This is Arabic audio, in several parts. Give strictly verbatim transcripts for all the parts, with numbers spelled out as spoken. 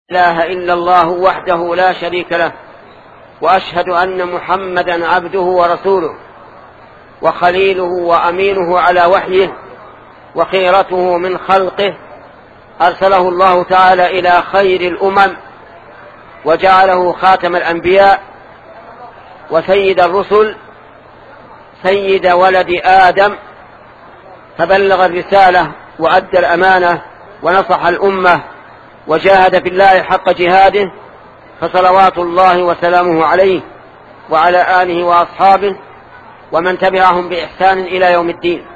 لا إله إلا الله وحده لا شريك له، وأشهد أن محمدا عبده ورسوله وخليله وأمينه على وحيه وخيرته من خلقه، أرسله الله تعالى إلى خير الأمم وجعله خاتم الأنبياء وسيد الرسل، سيد ولد آدم، فبلغ الرسالة وأدى الأمانة ونصح الأمة وجاهد في الله حق جهاده، فصلوات الله وسلامه عليه وعلى آله وأصحابه ومن تبعهم بإحسان إلى يوم الدين.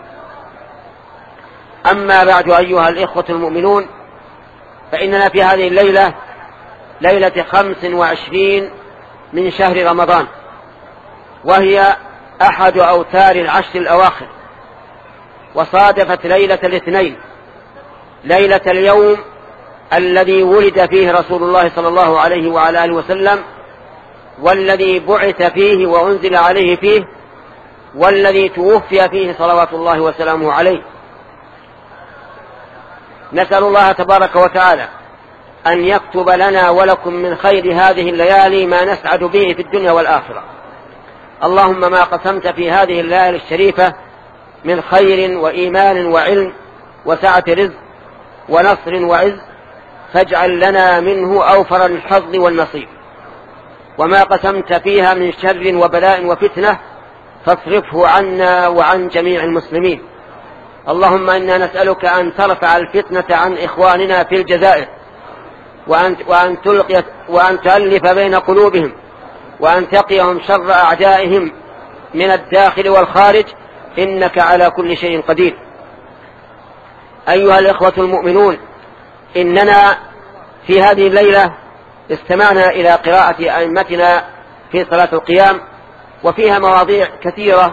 أما بعد، أيها الإخوة المؤمنون، فإننا في هذه الليلة ليلة خمس وعشرين من شهر رمضان، وهي أحد أوتار العشر الأواخر، وصادفت ليلة الاثنين، ليلة اليوم الذي ولد فيه رسول الله صلى الله عليه وعلى آله وسلم، والذي بعث فيه وأنزل عليه فيه، والذي توفي فيه صلوات الله وسلامه عليه. نسأل الله تبارك وتعالى أن يكتب لنا ولكم من خير هذه الليالي ما نسعد به في الدنيا والآخرة. اللهم ما قسمت في هذه الليالي الشريفة من خير وإيمان وعلم وسعة رزق ونصر وعز، فاجعل لنا منه أوفر الحظ والنصيب. وما قسمت فيها من شر وبلاء وفتنة فاصرفه عنا وعن جميع المسلمين. اللهم إنا نسألك أن ترفع الفتنة عن إخواننا في الجزائر، وأن, وأن, تلقي وأن تؤلف بين قلوبهم، وأن تقيهم شر أعدائهم من الداخل والخارج، إنك على كل شيء قدير. أيها الإخوة المؤمنون، إننا في هذه الليلة استمعنا إلى قراءة أئمتنا في صلاة القيام، وفيها مواضيع كثيرة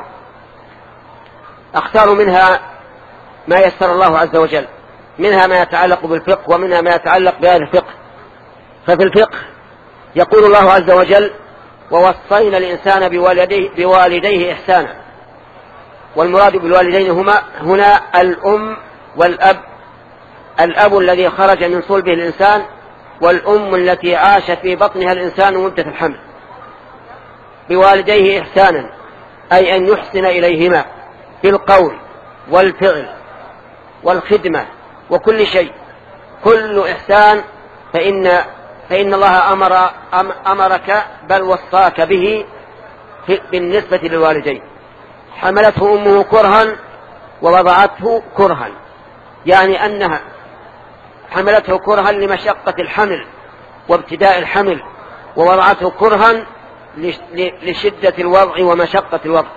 أختار منها ما يسر الله عز وجل، منها ما يتعلق بالفقه ومنها ما يتعلق بهذا الفقه. ففي الفقه يقول الله عز وجل: ووصينا الإنسان بوالديه, بوالديه إحسانا. والمراد بالوالدين هما هنا الأم والأب، الأب الذي خرج من صلبه الإنسان، والأم التي عاش في بطنها الإنسان مدة الحمل. بوالديه إحسانا أي أن يحسن إليهما في القول والفعل والخدمة وكل شيء، كل إحسان، فإن, فإن الله أمر أمرك بل وصاك به بالنسبة للوالدين. حملته أمه كرها ووضعته كرها، يعني أنها حملته كرها لمشقة الحمل وابتداء الحمل، ووضعته كرها لشدة الوضع ومشقة الوضع،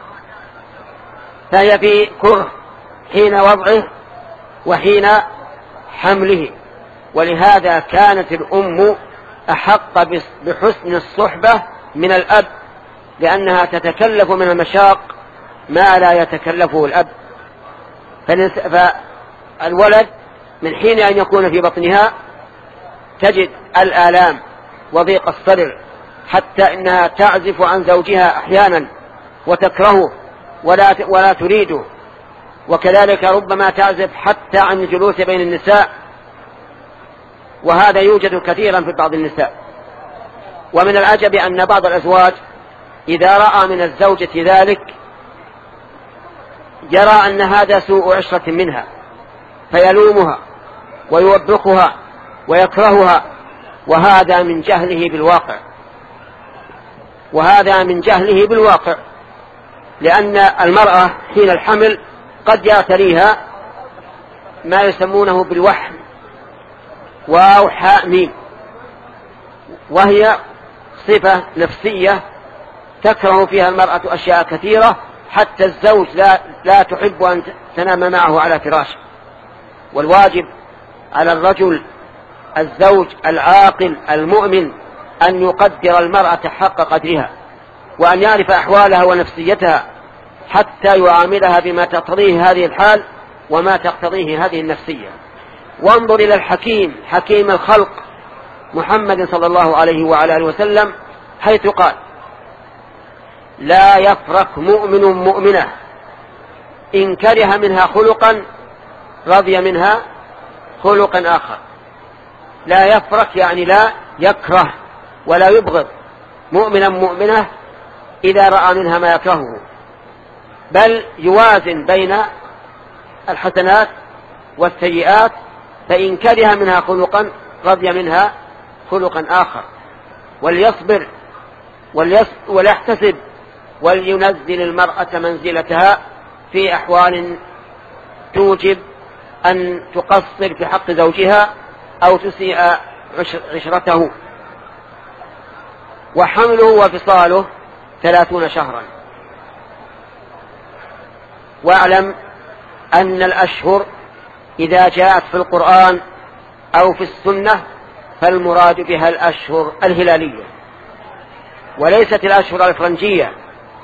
فهي في كره حين وضعه وحين حمله. ولهذا كانت الأم أحق بحسن الصحبة من الأب، لأنها تتكلف من المشاق ما لا يتكلفه الأب. فالولد من حين أن يكون في بطنها تجد الآلام وضيق الصدر، حتى إنها تعزف عن زوجها أحيانا وتكرهه ولا, ولا تريده، وكذلك ربما تعزف حتى عن الجلوس بين النساء، وهذا يوجد كثيرا في بعض النساء. ومن العجب أن بعض الأزواج إذا رأى من الزوجة ذلك يرى أن هذا سوء عشرة منها، فيلومها ويوبخها ويكرهها، وهذا من جهله بالواقع، وهذا من جهله بالواقع لأن المرأة حين الحمل قد يعتريها ما يسمونه بالوحم، واو حاء ميم، وهي صفة نفسية تكره فيها المرأة أشياء كثيرة، حتى الزوج لا, لا تحب أن تنام معه على فراشه. والواجب على الرجل الزوج العاقل المؤمن أن يقدر المرأة حق قدرها، وأن يعرف أحوالها ونفسيتها، حتى يعاملها بما تقتضيه هذه الحال وما تقتضيه هذه النفسية. وانظر إلى الحكيم حكيم الخلق محمد صلى الله عليه وعلى آله وسلم، حيث قال: لا يفرق مؤمن مؤمنة إن كره منها خلقا رضي منها خلقا آخر. لا يفرك يعني لا يكره ولا يبغض مؤمنا مؤمنة إذا رأى منها ما يكرهه، بل يوازن بين الحسنات والسيئات، فإن كره منها خلقا رضي منها خلقا آخر، وليصبر وليحتسب ولينزل المرأة منزلتها في أحوال توجب أن تقصر في حق زوجها أو تسيء عشرته. وحمله وفصاله ثلاثون شهرا. واعلم أن الأشهر إذا جاءت في القرآن أو في السنة فالمراد بها الأشهر الهلالية وليست الأشهر الفرنجية،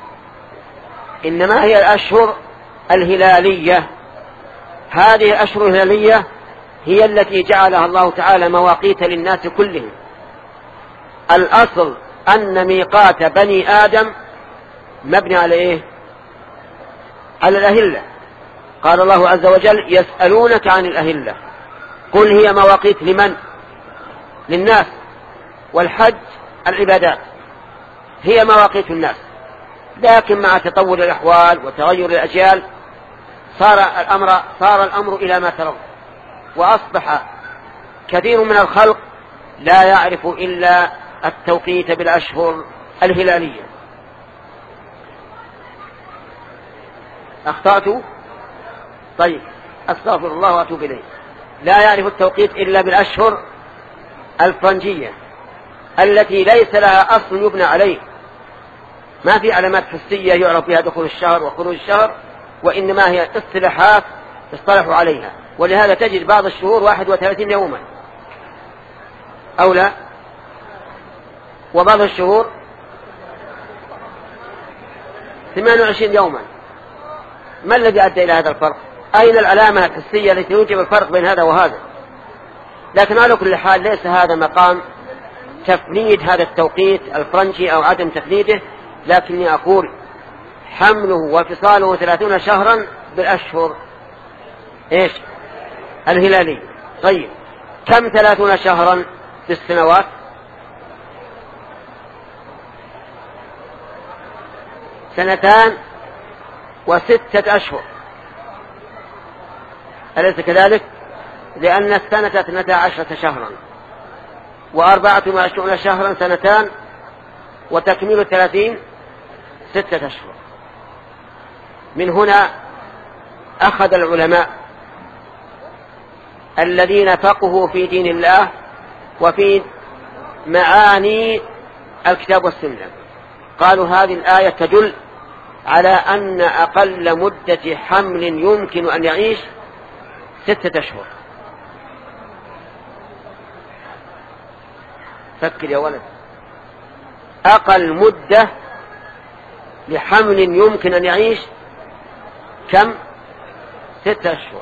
إنما هي الأشهر الهلالية. هذه الأشهر الهلالية هي التي جعلها الله تعالى مواقيت للناس كلهم. الأصل أن ميقات بني آدم مبني على إيه؟ على الأهلة. قال الله عز وجل يسألونك عن الأهلة قل هي مواقيت لمن؟ للناس، والحج العبادات هي مواقيت الناس، لكن مع تطور الأحوال وتغير الأجيال صار الأمر, صار الأمر إلى ما ترون، وأصبح كثير من الخلق لا يعرف إلا التوقيت بالأشهر الهلالية. أخطأت؟ طيب أستغفر الله وأتوب إليه. لا يعرف التوقيت إلا بالأشهر الفرنجية التي ليس لها أصل يبنى عليه، ما في علامات حسية يعرف بها دخول الشهر وخروج الشهر، وإنما هي اصطلاحات اصطلحوا عليها. ولهذا تجد بعض الشهور واحد وثلاثين يوما أو لا، وبعض الشهور ثمان وعشرين يوما. ما الذي أدى إلى هذا الفرق؟ أين العلامة الحسية التي توجب الفرق بين هذا وهذا؟ لكن على كل حال ليس هذا مقام تفنيد هذا التوقيت الفرنجي أو عدم تفنيده، لكني أقول حمله وفصاله ثلاثون شهرا بالأشهر إيش؟ الهلالي. طيب كم ثلاثون شهرا بالسنوات؟ سنتان وستة أشهر، أليس كذلك؟ لأن السنة اثنتا عشرة شهرا وأربعة وعشرون شهرا سنتان وتكميل ثلاثين ستة أشهر. من هنا أخذ العلماء الذين فقهوا في دين الله وفي معاني الكتاب والسنة قالوا هذه الآية تدل على أن أقل مدة حمل يمكن أن يعيش ستة أشهر. فكر يا ولد، أقل مدة لحمل يمكن أن يعيش كم؟ ستة أشهر.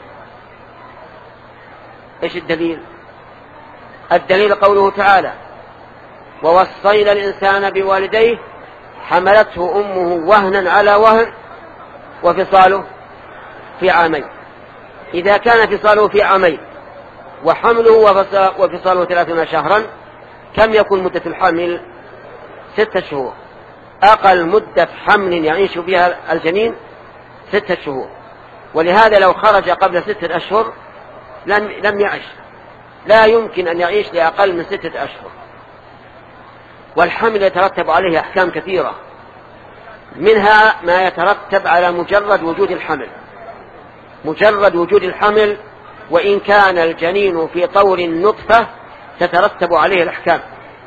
إيش الدليل؟ الدليل قوله تعالى ووصينا الإنسان بوالديه حملته أمه وهنا على وهن وفصاله في عامين. إذا كان فصاله في عامين وحمله وفصاله ثلاثون شهرا كم يكون مدة الحمل؟ ستة شهور. أقل مدة حمل يعيش بها الجنين ستة شهور. ولهذا لو خرج قبل ستة أشهر لم, لم يعيش، لا يمكن أن يعيش لأقل من ستة أشهر. والحمل يترتب عليه أحكام كثيرة، منها ما يترتب على مجرد وجود الحمل. مجرد وجود الحمل وإن كان الجنين في طور النطفة تترتب عليه الأحكام.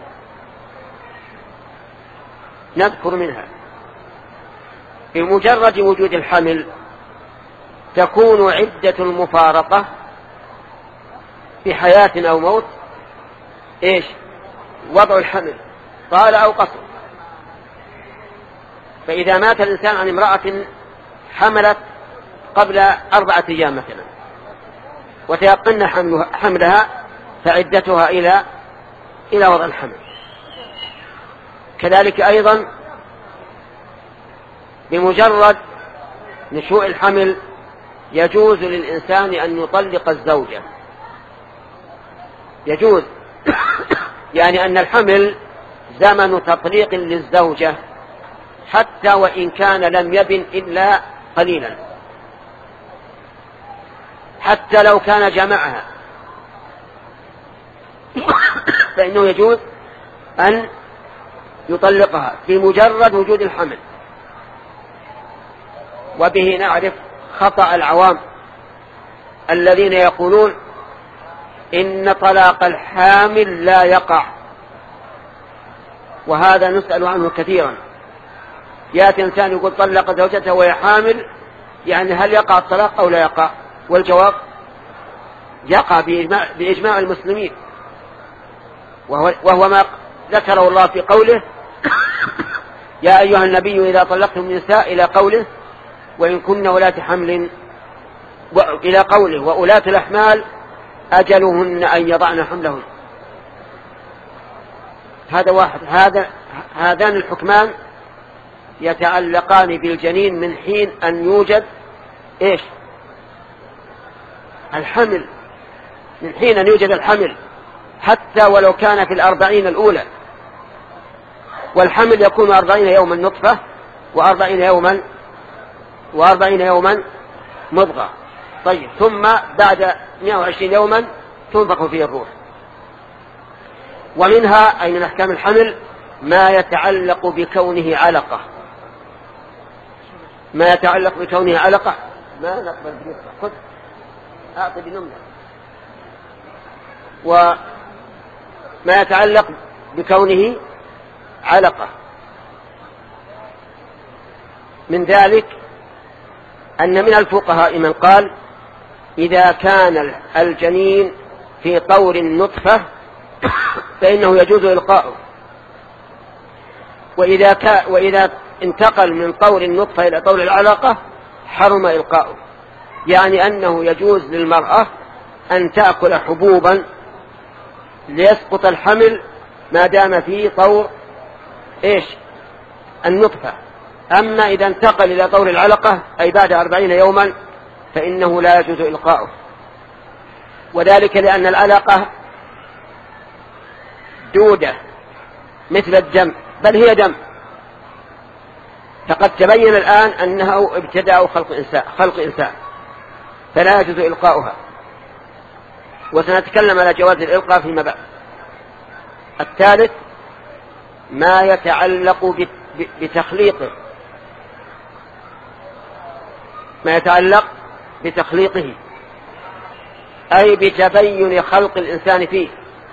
نذكر منها بمجرد وجود الحمل تكون عدة المفارقة بحياة أو موت إيش؟ وضع الحمل طال أو قصر. فإذا مات الإنسان عن امرأة حملت قبل أربعة أيام مثلا وتيقن حملها فعدتها إلى إلى وضع الحمل. كذلك أيضا بمجرد نشوء الحمل يجوز للإنسان أن يطلق الزوجة، يجوز يعني أن الحمل زمن تطليق للزوجة حتى وإن كان لم يبن إلا قليلا، حتى لو كان جمعها فإنه يجوز أن يطلقها في مجرد وجود الحمل. وبه نعرف خطأ العوام الذين يقولون إن طلاق الحامل لا يقع، وهذا نسأل عنه كثيرا. يأتي إنسان يقول طلق زوجته وهي حامل، يعني هل يقع الطلاق أو لا يقع؟ والجواب يقع بإجماع, بإجماع المسلمين، وهو, وهو ما ذكره الله في قوله يا أيها النبي إذا طلقتم النساء إلى قوله وإن كن ولاة حمل، إلى قوله وأولاة الأحمال أجلهن أن يضعن حملهن. هذا واحد. هذا هذان الحكمان يتعلقان بالجنين من حين أن يوجد إيش الحمل، من حين أن يوجد الحمل حتى ولو كان في الأربعين الأولى. والحمل يكون أربعين يوما نطفة وأربعين يوما وأربعين يوما مضغة. طيب ثم بعد مئة وعشرين يوما تنفخ فيه الروح. ومنها أي من أحكام الحمل ما يتعلق بكونه علقة، ما يتعلق بكونه علقة ما نقبل برزقه خذ أعطي بنملة. وما يتعلق بكونه علقة من ذلك أن من الفقهاء من قال إذا كان الجنين في طور النطفة فإنه يجوز إلقاؤه، وإذا, كا وإذا انتقل من طور النطفة إلى طور العلقة حرم إلقاؤه، يعني أنه يجوز للمرأة أن تأكل حبوبا ليسقط الحمل ما دام في طور إيش النطفة. أما إذا انتقل إلى طور العلقة أي بعد أربعين يوما فإنه لا يجوز إلقاؤه، وذلك لأن العلقة دودة مثل الدم، بل هي دم، فقد تبين الآن أنه ابتداء خلق إنسان, خلق إنسان فلا يجوز إلقاؤها. وسنتكلم على جواز الإلقاء فيما بعد. الثالث ما يتعلق بتخليقه، ما يتعلق بتخليقه أي بتبين خلق الإنسان فيه،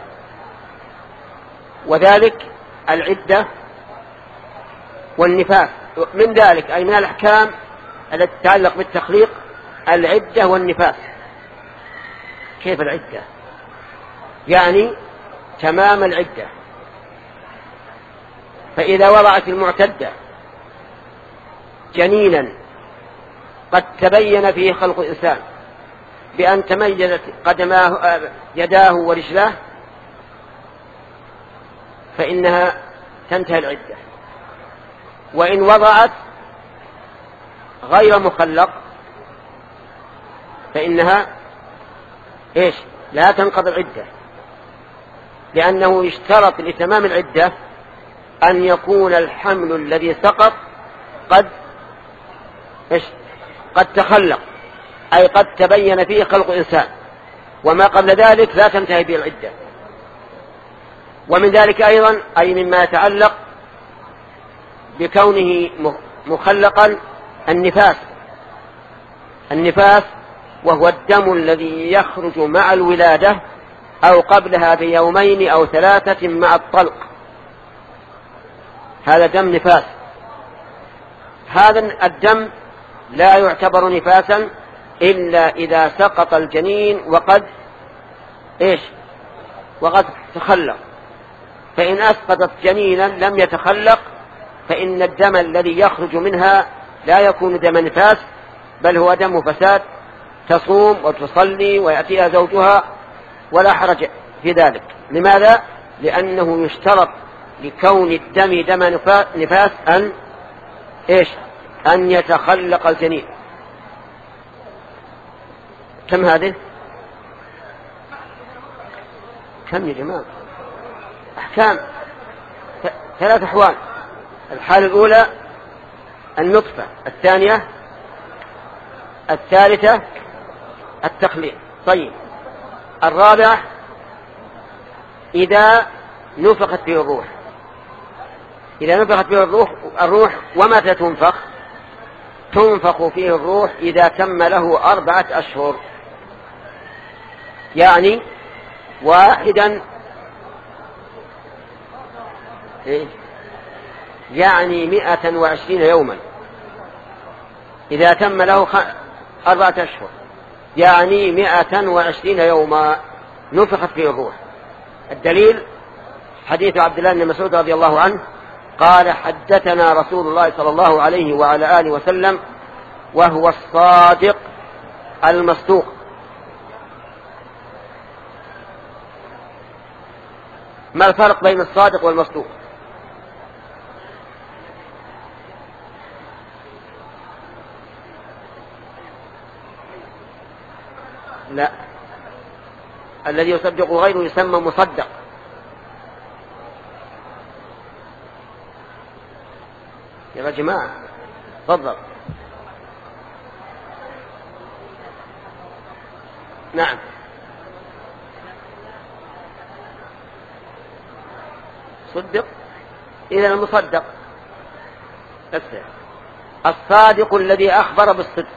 وذلك العدة والنفاس. من ذلك أي من الأحكام التي تتعلق بالتخليق العدة والنفاس. كيف العدة؟ يعني تمام العدة. فإذا وضعت المعتدة جنينا قد تبين فيه خلق الإنسان بأن تميزت قدماه يداه ورجلاه فإنها تنتهي العدة. وإن وضعت غير مخلق فإنها إيش لا تنقضي العدة، لأنه يشترط لتمام العدة أن يكون الحمل الذي سقط قد إيش قد تخلق أي قد تبين فيه خلق إنسان، وما قبل ذلك لا تنتهي به العدة. ومن ذلك أيضا أي مما يتعلق بكونه مخلقا النفاس. النفاس وهو الدم الذي يخرج مع الولادة أو قبلها بيومين أو ثلاثة مع الطلق، هذا دم نفاس. هذا الدم لا يعتبر نفاسا إلا إذا سقط الجنين وقد إيش وقد تخلق. فإن أسقطت جنينا لم يتخلق فإن الدم الذي يخرج منها لا يكون دم نفاس بل هو دم فساد، تصوم وتصلي ويأتيها زوجها ولا حرج في ذلك. لماذا؟ لأنه يشترط لكون الدم دم نفاس أن إيش أن يتخلق الجنين. كم هذه؟ كم يا جماعة؟ كام؟ ثلاث أحوال. الحالة الأولى النطفة، الثانية الثالثة التخليق. طيب الرابعة إذا نفخت فيه الروح. إذا نفخت فيه الروح, الروح ومتى تنفخ؟ تنفخ فيه الروح إذا تم له أربعة أشهر، يعني واحدا إيه؟ يعني مئة وعشرين يوما. إذا تم له أربعة أشهر يعني مئة وعشرين يوما نفخت فيه الروح. الدليل حديث عبد الله بن مسعود رضي الله عنه قال حدثنا رسول الله صلى الله عليه وعلى آله وسلم وهو الصادق المصدوق. ما الفرق بين الصادق والمصدوق؟ لا، الذي يصدق غيره يسمى مصدق. يا جماعة تفضل. نعم، صدق إذا المصدق. الصادق الذي أخبر بالصدق،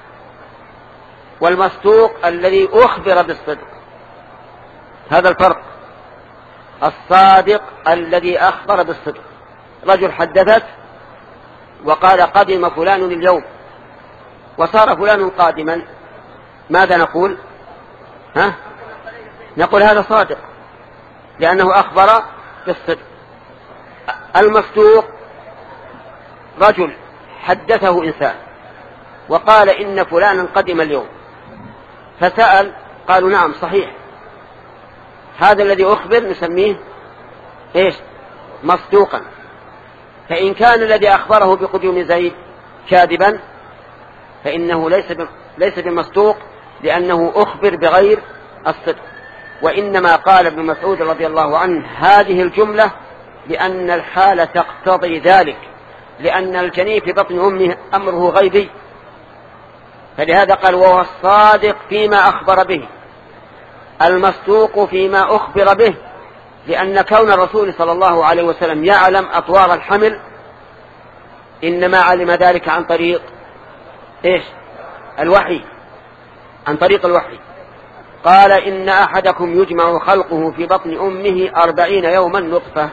والمصدوق الذي أخبر بالصدق. هذا الفرق. الصادق الذي أخبر بالصدق، رجل حدثت وقال قدم فلان اليوم وصار فلان قادما، ماذا نقول؟ ها؟ نقول هذا صادق لأنه أخبر بالصدق. المصدوق رجل حدثه إنسان وقال إن فلانا قدم اليوم، فسأل قالوا نعم صحيح، هذا الذي أخبر نسميه إيش؟ مصدوقا. فإن كان الذي أخبره بقدوم زيد كاذبا فإنه ليس ليس بمصدوق لأنه أخبر بغير الصدق. وإنما قال ابن مسعود رضي الله عنه هذه الجملة لأن الحالة تقتضي ذلك، لأن الجنين في بطن أمه أمره غيبي، فلهذا قال وهو الصادق فيما أخبر به، المصدوق فيما أخبر به، لأن كون الرسول صلى الله عليه وسلم يعلم أطوار الحمل إنما علم ذلك عن طريق إيش؟ الوحي، عن طريق الوحي. قال إن أحدكم يجمع خلقه في بطن أمه أربعين يوما نطفة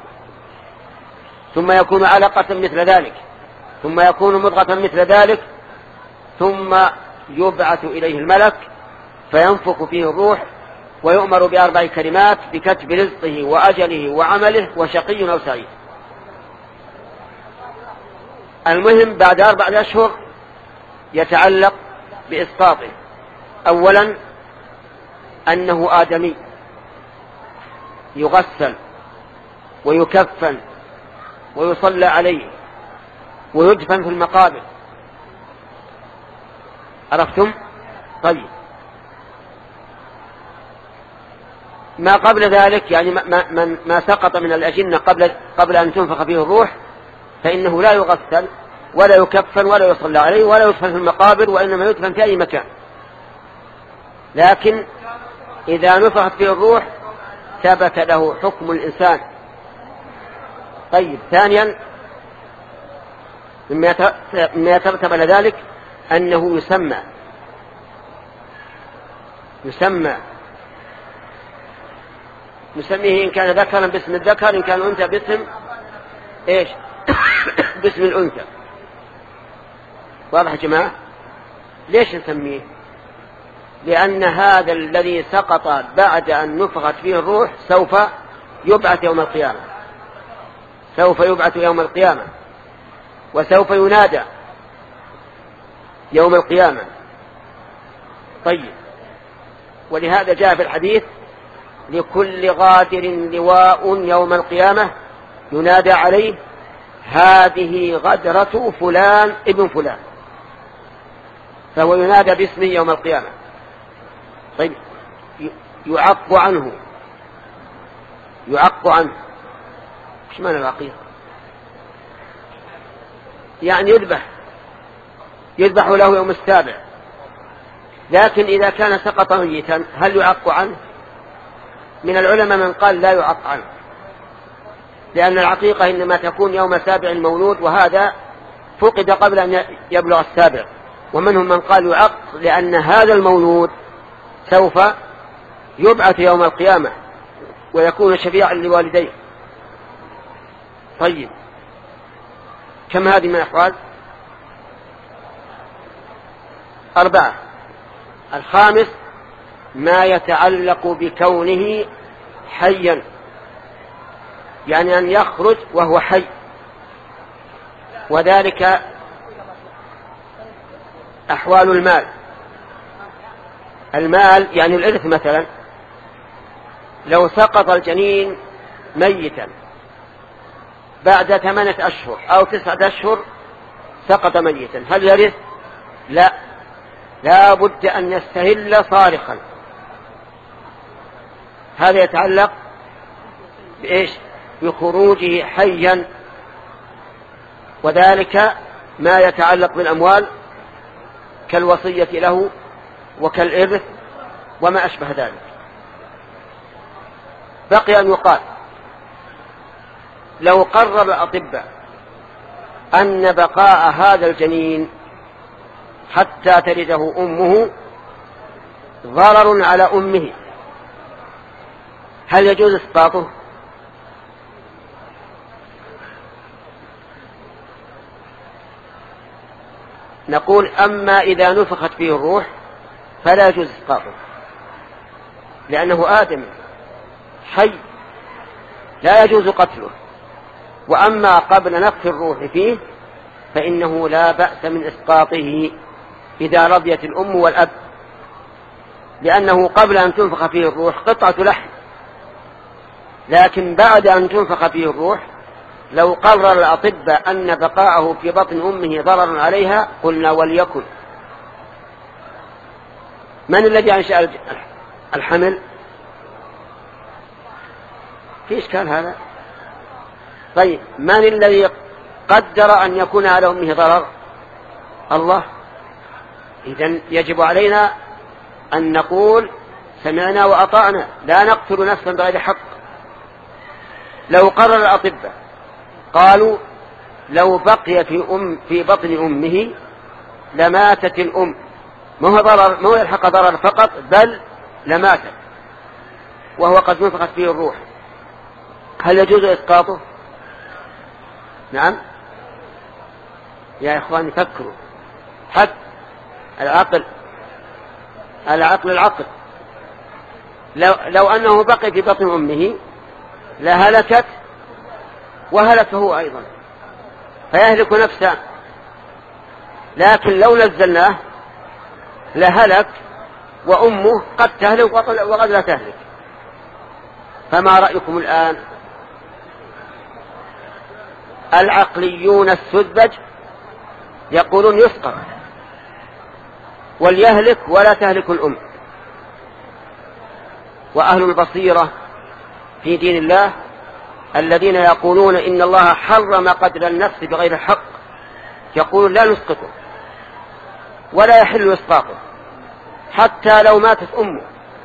ثم يكون علقة مثل ذلك ثم يكون مضغة مثل ذلك ثم يبعث إليه الملك فينفخ فيه الروح ويؤمر بأربع كلمات بكتب رزقه وأجله وعمله وشقي أو سعيد. المهم بعد أربعة أشهر يتعلق بإسقاطه. أولا أنه آدمي يغسل ويكفن ويصلى عليه ويدفن في المقابر. عرفتم؟ طيب ما قبل ذلك يعني ما, ما, ما سقط من الأجنة قبل, قبل أن تنفخ فيه الروح فإنه لا يغسل ولا يكفن ولا يصلى عليه ولا يدفن في المقابر، وإنما يدفن في أي مكان. لكن إذا نفخت فيه الروح ثبت له حكم الإنسان. طيب ثانيا مما يترتب على ذلك أنه يسمى يسمى نسميه إن كان ذكرا باسم الذكر، إن كان أنثى باسم إيش؟ باسم الأنثى. واضح يا جماعة؟ ليش نسميه؟ لأن هذا الذي سقط بعد أن نفخت فيه الروح سوف يبعث يوم القيامة سوف يبعث يوم القيامة وسوف ينادى يوم القيامة. طيب ولهذا جاء في الحديث لكل غادر لواء يوم القيامة ينادى عليه هذه غدرة فلان ابن فلان، فهو ينادى باسمه يوم القيامة. طيب يعق عنه يعق عنه. ايش معنى العقيق؟ يعني يذبح يذبح له يوم السابع، لكن إذا كان سقط ميتا هل يعق عنه؟ من العلماء من قال لا يعق عنه، لأن العقيقة إنما تكون يوم سابع المولود، وهذا فقد قبل أن يبلغ السابع. ومنهم من قال يعق لأن هذا المولود سوف يبعث يوم القيامة ويكون شفيعا لوالديه. طيب، كم هذه من الأحوال؟ أربعة. الخامس ما يتعلق بكونه حيا، يعني أن يخرج وهو حي، وذلك أحوال المال. المال يعني الإرث، مثلا لو سقط الجنين ميتا بعد ثمانية أشهر أو تسعة أشهر سقط ميتا، هل يرث؟ لا، لا بد أن يستهل صارخا. هذا يتعلق بإيش؟ بخروجه حيا. وذلك ما يتعلق بالأموال كالوصية له وكالإرث وما أشبه ذلك. بقي أن يقال لو قرر الأطباء أن بقاء هذا الجنين حتى تلده أمه ضرر على أمه، هل يجوز إسقاطه؟ نقول أما إذا نفخت فيه الروح فلا يجوز إسقاطه، لأنه آدم حي لا يجوز قتله. وأما قبل نفخ الروح فيه فإنه لا بأس من إسقاطه إذا رضيت الأم والأب، لأنه قبل أن تنفخ فيه الروح قطعة لحم، لكن بعد أن تنفخ فيه الروح لو قرر الأطباء أن بقاءه في بطن أمه ضرر عليها قلنا وليكن. من الذي أنشأ الحمل؟ في إشكال هذا؟ طيب، من الذي قدر أن يكون على أمه ضرر؟ الله. إذن يجب علينا أن نقول سمعنا وأطعنا، لا نقتل نفسا بغير حق. لو قرر الأطباء قالوا لو بقي في, أم في بطن أمه لماتت الأم، ما هو ضرر، ما هو يلحق ضرر فقط، بل لماتت وهو قد نفخت فيه الروح، هل يجوز إسقاطه؟ نعم يا إخواني، فكروا. حتى العقل العقل العقل لو, لو أنه بقي في بطن أمه لهلكت وهلك هو أيضا، فيهلك نفسه. لكن لو نزلناه لهلك وأمه قد تهلك وقد لا تهلك. فما رأيكم الآن؟ العقليون السذج يقولون يسقط وليهلك ولا تهلك الأم، وأهل البصيرة في دين الله الذين يقولون إن الله حرم قتل النفس بغير حق يقولون لا نسقطه ولا يحل إسقاطه حتى لو ماتت أمه،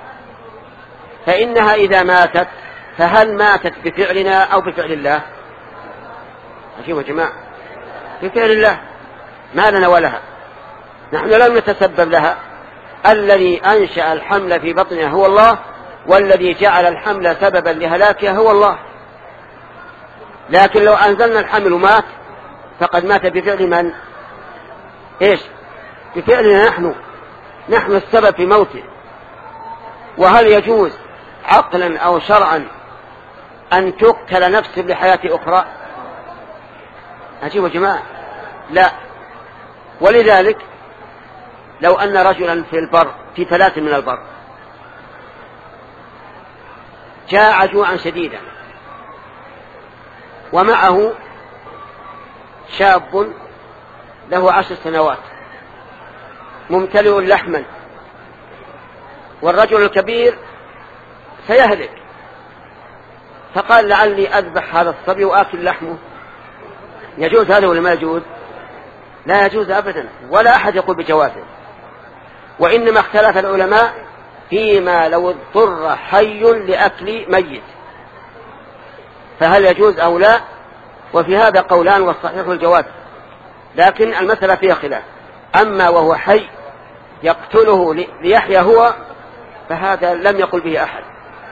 فإنها إذا ماتت فهل ماتت بفعلنا أو بفعل الله؟ أجيب يا جماعة، بفعل الله، ما لنا ولها، نحن لم نتسبب لها. الذي أنشأ الحمل في بطنها هو الله، والذي جعل الحمل سببا لهلاكها هو الله. لكن لو أنزلنا الحمل مات فقد مات بفعل من؟ إيش؟ بفعلنا نحن، نحن السبب في موته. وهل يجوز عقلا أو شرعا أن تقتل نفس بحياة أخرى؟ أجيب يا جماعة، لا. ولذلك لو أن رجلا في البر في ثلاث من البر جاع جوعا شديدا ومعه شاب له عشر سنوات ممتلئ لحما، والرجل الكبير سيهلك، فقال لعلي أذبح هذا الصبي وآكل لحمه، يجوز هذا ولا ما يجوز؟ لا يجوز أبدا، ولا أحد يقول بجوازه. وإنما اختلف العلماء فيما لو اضطر حي لأكل ميت فهل يجوز أو لا، وفي هذا قولان والصحيح الجواز، لكن المسألة فيها خلاف. أما وهو حي يقتله ليحيى هو فهذا لم يقل به أحد.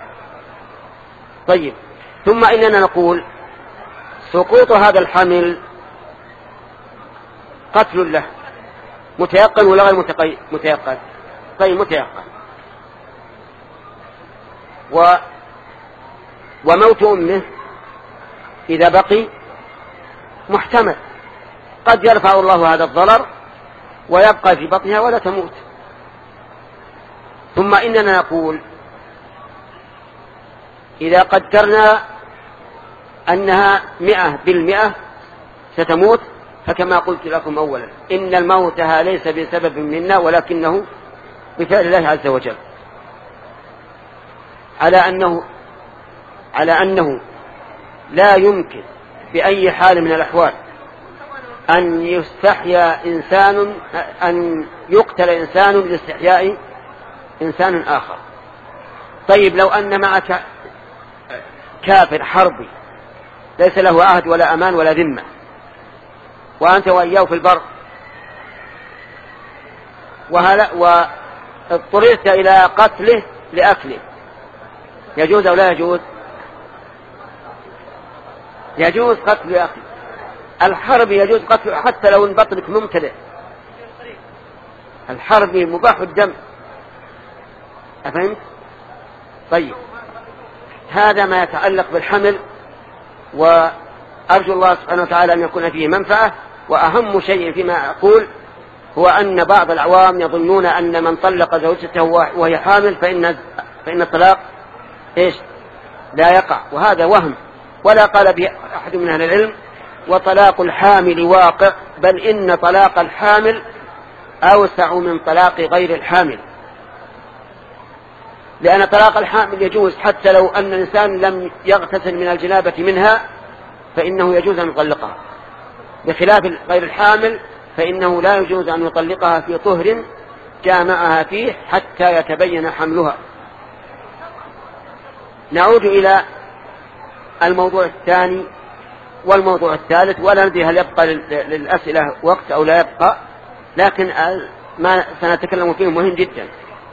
طيب، ثم إننا نقول سقوط هذا الحمل قتل له متيقن ولا غير متيقن؟ طيب متيقن. و وموت أمه إذا بقي محتمل، قد يرفع الله هذا الضرر ويبقى في بطنها ولا تموت. ثم إننا نقول إذا قدرنا أنها مئة بالمئة ستموت، فكما قلت لكم أولا إن الموتها ليس بسبب منا ولكنه بفعل الله عز وجل، على أنه على أنه لا يمكن بأي حال من الأحوال أن يستحيا إنسان أن يقتل إنسان لاستحياء إنسان آخر. طيب لو أن معك كافر حربي ليس له عهد ولا أمان ولا ذمة وأنت وإياه في البر واضطررت إلى قتله لأكله، يجوز أو لا يجوز؟ يجوز قتل أخي. الحرب يجوز قتل حتى لو ان بطنك ممتلئ، الحرب مباح الدم، أفهمت؟ طيب، هذا ما يتعلق بالحمل، وأرجو الله سبحانه وتعالى أن يكون فيه منفعة. وأهم شيء فيما أقول هو أن بعض العوام يظنون أن من طلق زوجته وهي حامل فإن فإن الطلاق إيش لا يقع، وهذا وهم، ولا قال به أحد من أهل العلم. وطلاق الحامل واقع، بل إن طلاق الحامل أوسع من طلاق غير الحامل، لأن طلاق الحامل يجوز حتى لو أن الإنسان لم يغتسل من الجنابة منها فإنه يجوز أن يطلقها، بخلاف غير الحامل فإنه لا يجوز أن يطلقها في طهر جامعها فيه حتى يتبين حملها. نعود إلى الموضوع الثاني والموضوع الثالث، ولا ندري هل يبقى للأسئلة وقت أو لا يبقى، لكن ما سنتكلم فيه مهم جدا.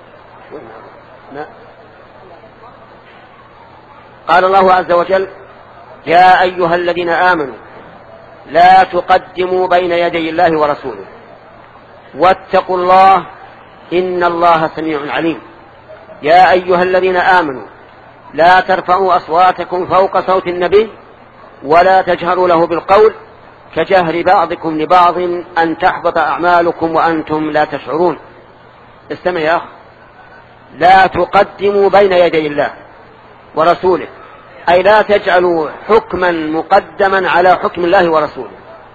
قال الله عز وجل: يا أيها الذين آمنوا لا تقدموا بين يدي الله ورسوله واتقوا الله إن الله سميع عليم. يا أيها الذين آمنوا لا ترفعوا أصواتكم فوق صوت النبي ولا تجهروا له بالقول كجهر بعضكم لبعض أن تحبط أعمالكم وأنتم لا تشعرون. استمع يا أخ، لا تقدموا بين يدي الله ورسوله، أي لا تجعلوا حكما مقدما على حكم الله ورسوله،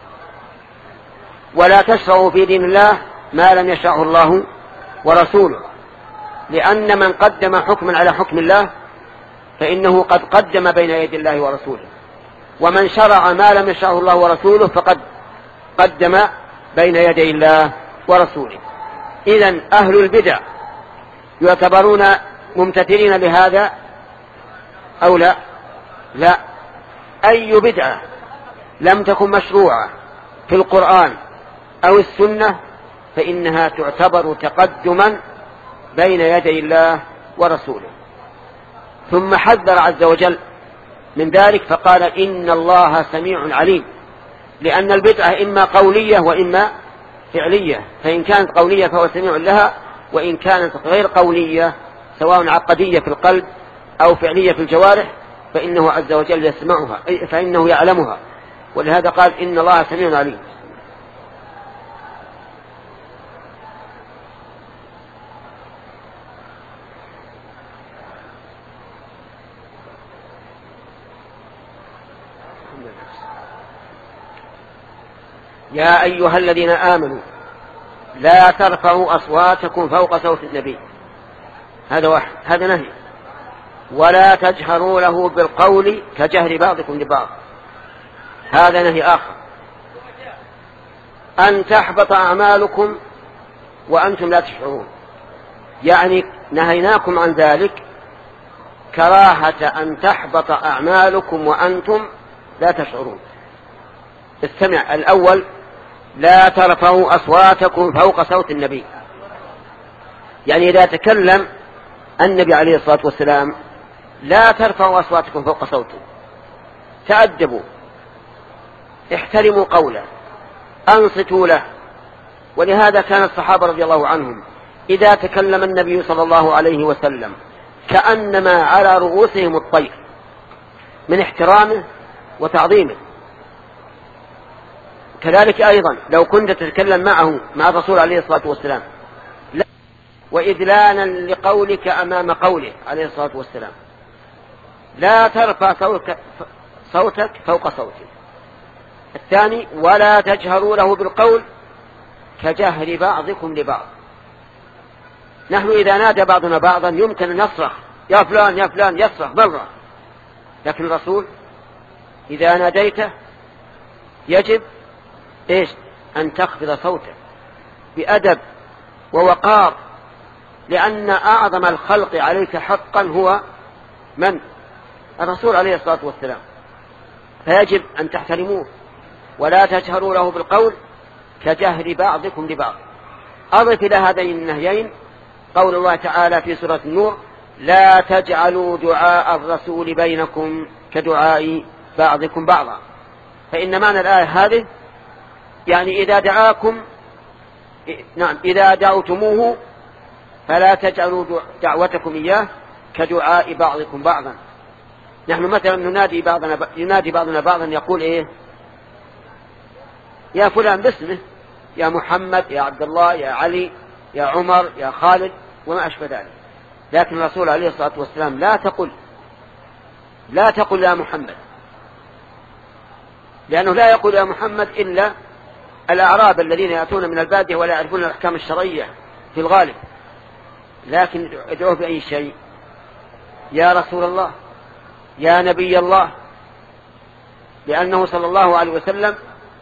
ولا تشرعوا في دين الله ما لم يشرعه الله ورسوله، لأن من قدم حكما على حكم الله فإنه قد قدم بين يدي الله ورسوله، ومن شرع ما لم يشرعه الله ورسوله فقد قدم بين يدي الله ورسوله. إذن أهل البدع يعتبرون ممتثلين لهذا أو لا؟ لا. أي بدعة لم تكن مشروعة في القرآن أو السنة فإنها تعتبر تقدما بين يدي الله ورسوله. ثم حذر عز وجل من ذلك فقال: إن الله سميع عليم، لأن البدعة إما قولية وإما فعلية، فإن كانت قولية فهو سميع لها، وإن كانت غير قولية سواء عقدية في القلب أو فعلية في الجوارح فإنه عز وجل يسمعها، فإنه يعلمها، ولهذا قال: إن الله سميع عليم. يا أيها الذين آمنوا لا ترفعوا أصواتكم فوق صوت النبي، هذا واحد، هذا نهي. ولا تجهروا له بالقول كجهر بعضكم لبعض، هذا نهي آخر. أن تحبط أعمالكم وأنتم لا تشعرون، يعني نهيناكم عن ذلك كراهة أن تحبط أعمالكم وأنتم لا تشعرون. استمع، الأول لا ترفعوا أصواتكم فوق صوت النبي، يعني إذا تكلم النبي عليه الصلاة والسلام لا ترفعوا أصواتكم فوق صوته، تأدبوا، احترموا قوله، أنصتوا له. ولهذا كان الصحابة رضي الله عنهم إذا تكلم النبي صلى الله عليه وسلم كأنما على رؤوسهم الطير من احترامه وتعظيمه. كذلك أيضا لو كنت تتكلم معه مع الرسول عليه الصلاة والسلام وإذلالا لقولك أمام قوله عليه الصلاة والسلام، لا ترفع صوتك فوق صوته. الثاني ولا تجهروا له بالقول كجهر بعضكم لبعض. نحن إذا نادى بعضنا بعضا يمكن أن نصرخ يا فلان يا فلان، يصرخ برا، لكن الرسول إذا ناديته يجب إيش؟ أن تخفض صوتك بأدب ووقار، لأن أعظم الخلق عليك حقا هو من؟ الرسول عليه الصلاة والسلام، فيجب أن تحترموه. ولا تجهروا له بالقول كجهر بعضكم لبعض. أضف إلى هذين النهيين قول الله تعالى في سورة النور لا تجعلوا دعاء الرسول بينكم كدعاء بعضكم بعضا. فإن معنى الآية هذه يعني إذا دعاكم، نعم إذا دعوتموه فلا تجعلوا دعوتكم إياه كدعاء بعضكم بعضا. نحن مثلا ننادي بعضنا ينادي بعضنا بعضا يقول إيه؟ يا فلان باسمه، يا محمد، يا عبد الله، يا علي، يا عمر، يا خالد وما أشبه ذلك. لكن الرسول عليه الصلاة والسلام لا تقل لا تقل يا محمد، لأنه لا يقول يا محمد إلا الأعراب الذين يأتون من البادية ولا يعرفون الأحكام الشرعية في الغالب. لكن ادعوه بأي شيء، يا رسول الله، يا نبي الله، لأنه صلى الله عليه وسلم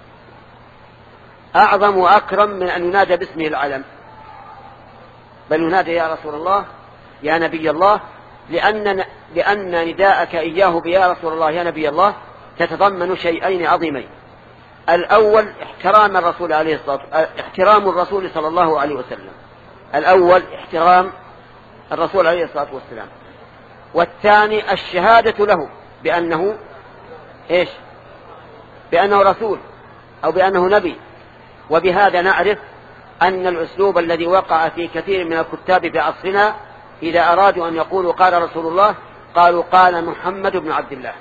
أعظم وأكرم من أن ينادى باسمه العلم، بل ينادى يا رسول الله يا نبي الله، لأن, لأن نداءك إياه بيا رسول الله يا نبي الله تتضمن شيئين عظيمين. الأول احترام الرسول عليه الصلاة احترام الرسول صلى الله عليه وسلم، الأول احترام الرسول عليه الصلاة والسلام، والثاني الشهادة له بأنه إيش؟ بأنه رسول أو بأنه نبي. وبهذا نعرف أن الأسلوب الذي وقع في كثير من الكتاب في عصرنا إذا أرادوا أن يقولوا قال رسول الله قالوا قال محمد بن عبد الله،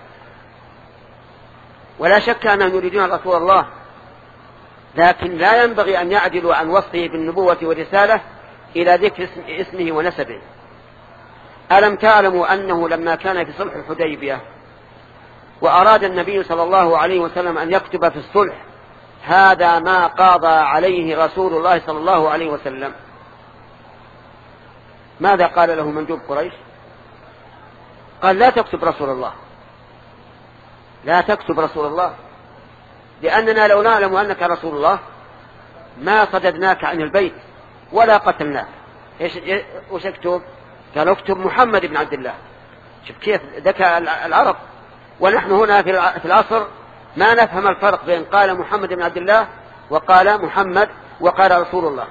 ولا شك أنهم يريدون رسول الله، لكن لا ينبغي أن يعدلوا عن وصفه بالنبوة والرسالة إلى ذكر اسمه ونسبه. ألم تعلموا أنه لما كان في صلح الحديبية وأراد النبي صلى الله عليه وسلم أن يكتب في الصلح هذا ما قاضى عليه رسول الله صلى الله عليه وسلم، ماذا قال له مندوب قريش؟ قال لا تكتب رسول الله، لا تكتب رسول الله، لأننا لو نعلم أنك رسول الله ما صددناك عن البيت ولا قتلناك. إيش وش اكتب؟ قال اكتب محمد بن عبد الله. شوف كيف ذكاء العرب. ونحن هنا في العصر ما نفهم الفرق بين قال محمد بن عبد الله وقال محمد وقال رسول الله،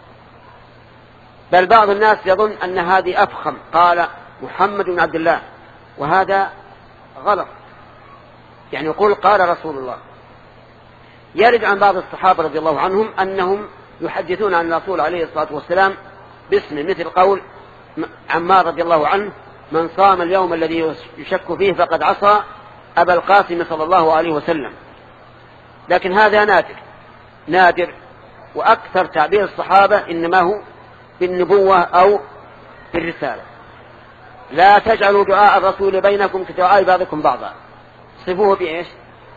بل بعض الناس يظن أن هذه أفخم، قال محمد بن عبد الله، وهذا غلط. يعني يقول قال رسول الله. يرد عن بعض الصحابة رضي الله عنهم أنهم يحدثون عن الرسول عليه الصلاة والسلام باسمه، مثل قول عمار رضي الله عنه من صام اليوم الذي يشك فيه فقد عصى أبا القاسم صلى الله عليه وسلم. لكن هذا نادر نادر وأكثر تعبير الصحابة إنما هو بالنبوة أو بالرسالة. لا تجعلوا دعاء الرسول بينكم كدعاء بعضكم بعضا. صفوه بإيش؟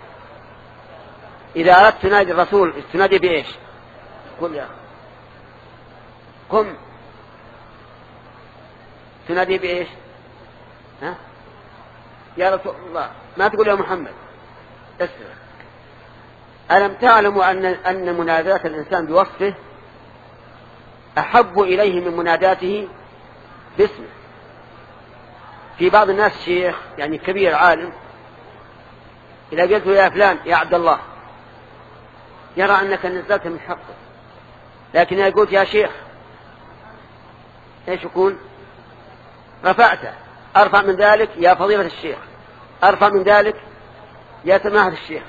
إذا أردت تنادي الرسول تنادي بإيش؟ قل يا قم، تنادي بإيش؟ ها؟ يا رسول الله ما تقول يا محمد اسمع. ألم تعلموا أن أن مناداة الإنسان بوصفه أحب إليه من مناداته باسمه؟ في بعض الناس شيخ يعني كبير عالم، إذا قلت له يا فلان يا عبد الله يرى أنك نزلت من حقه، لكن إذا قلت يا شيخ ايش يكون؟ رفعته. أرفع من ذلك يا فضيلة الشيخ، أرفع من ذلك يا سماحة الشيخ.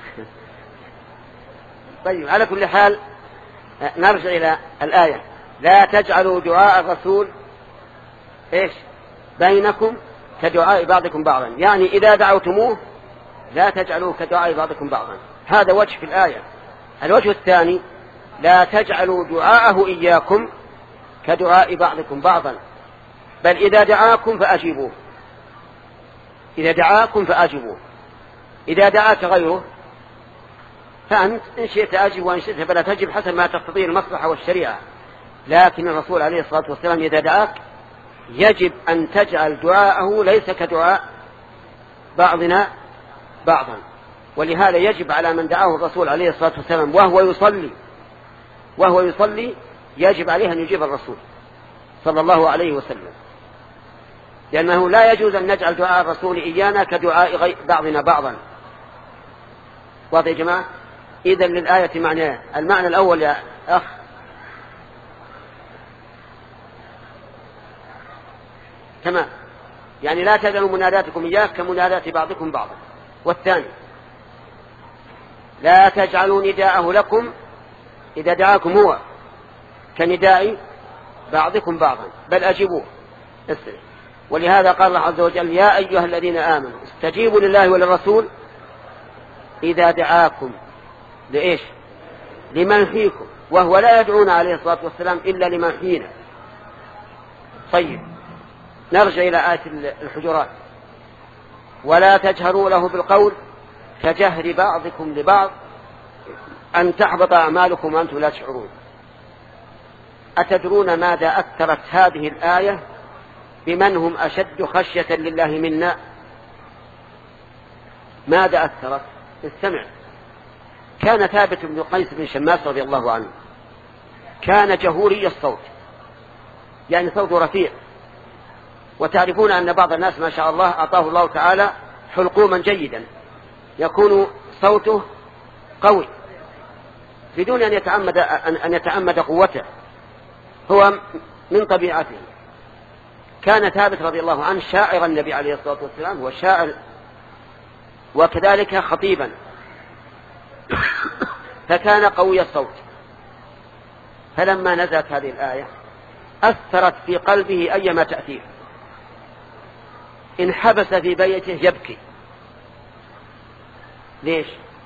طيب على كل حال نرجع إلى الآية. لا تجعلوا دعاء الرسول إيش بينكم كدعاء بعضكم بعضا، يعني إذا دعوتموه لا تجعلوا كدعاء بعضكم بعضا. هذا وجه في الآية. الوجه الثاني لا تجعلوا دعاءه إياكم كدعاء بعضكم بعضا، بل إذا دعاكم فأجيبوه. إذا دعاكم فأجيبوه. إذا دعاك غيره فأنت إن شئت أجب وإن شئت فلا تجب حسب ما تقتضيه المصلحة والشريعة. لكن الرسول عليه الصلاة والسلام إذا دعاك يجب أن تجعل دعاءه ليس كدعاء بعضنا بعضا. ولهذا يجب على من دعاه الرسول عليه الصلاة والسلام وهو يصلي وهو يصلي يجب عليه أن يجيب الرسول صلى الله عليه وسلم، لأنه لا يجوز أن نجعل دعاء الرسول إيانا كدعاء بعضنا بعضا. واضح يا جماعة؟ إذن للآية معنى. المعنى الأول يا أخ تمام، يعني لا تجعلوا مناداتكم إياه كمنادات بعضكم بعضا. والثاني لا تجعلوا نداءه لكم إذا دعاكم هو كنداء بعضكم بعضا، بل أجيبوه. اسمع. ولهذا قال الله عز وجل يا أيها الذين آمنوا استجيبوا لله وللرسول إذا دعاكم لإيش؟ لمن فيكم، وهو لا يدعون عليه الصلاة والسلام إلا لمن فينا. طيب نرجع إلى آية الحجرات. ولا تجهروا له بالقول كجهر بعضكم لبعض أن تحبط أعمالكم وأنتم لا تشعرون. أتدرون ماذا أثرت هذه الآية بمن هم أشد خشية لله منا؟ ماذا أثرت؟ استمع. كان ثابت بن قيس بن شماس رضي الله عنه كان جهوري الصوت، يعني صوته رفيع. وتعرفون أن بعض الناس ما شاء الله أعطاه الله تعالى حلقوما جيدا يكون صوته قوي بدون أن يتعمد, أن يتعمد قوته، هو من طبيعته. كان ثابت رضي الله عنه شاعر النبي عليه الصلاة والسلام، هو شاعر وكذلك خطيبا، فكان قوي الصوت. فلما نزلت هذه الآية أثرت في قلبه أيما تأثير، انحبس في بيته يبكي. ليش؟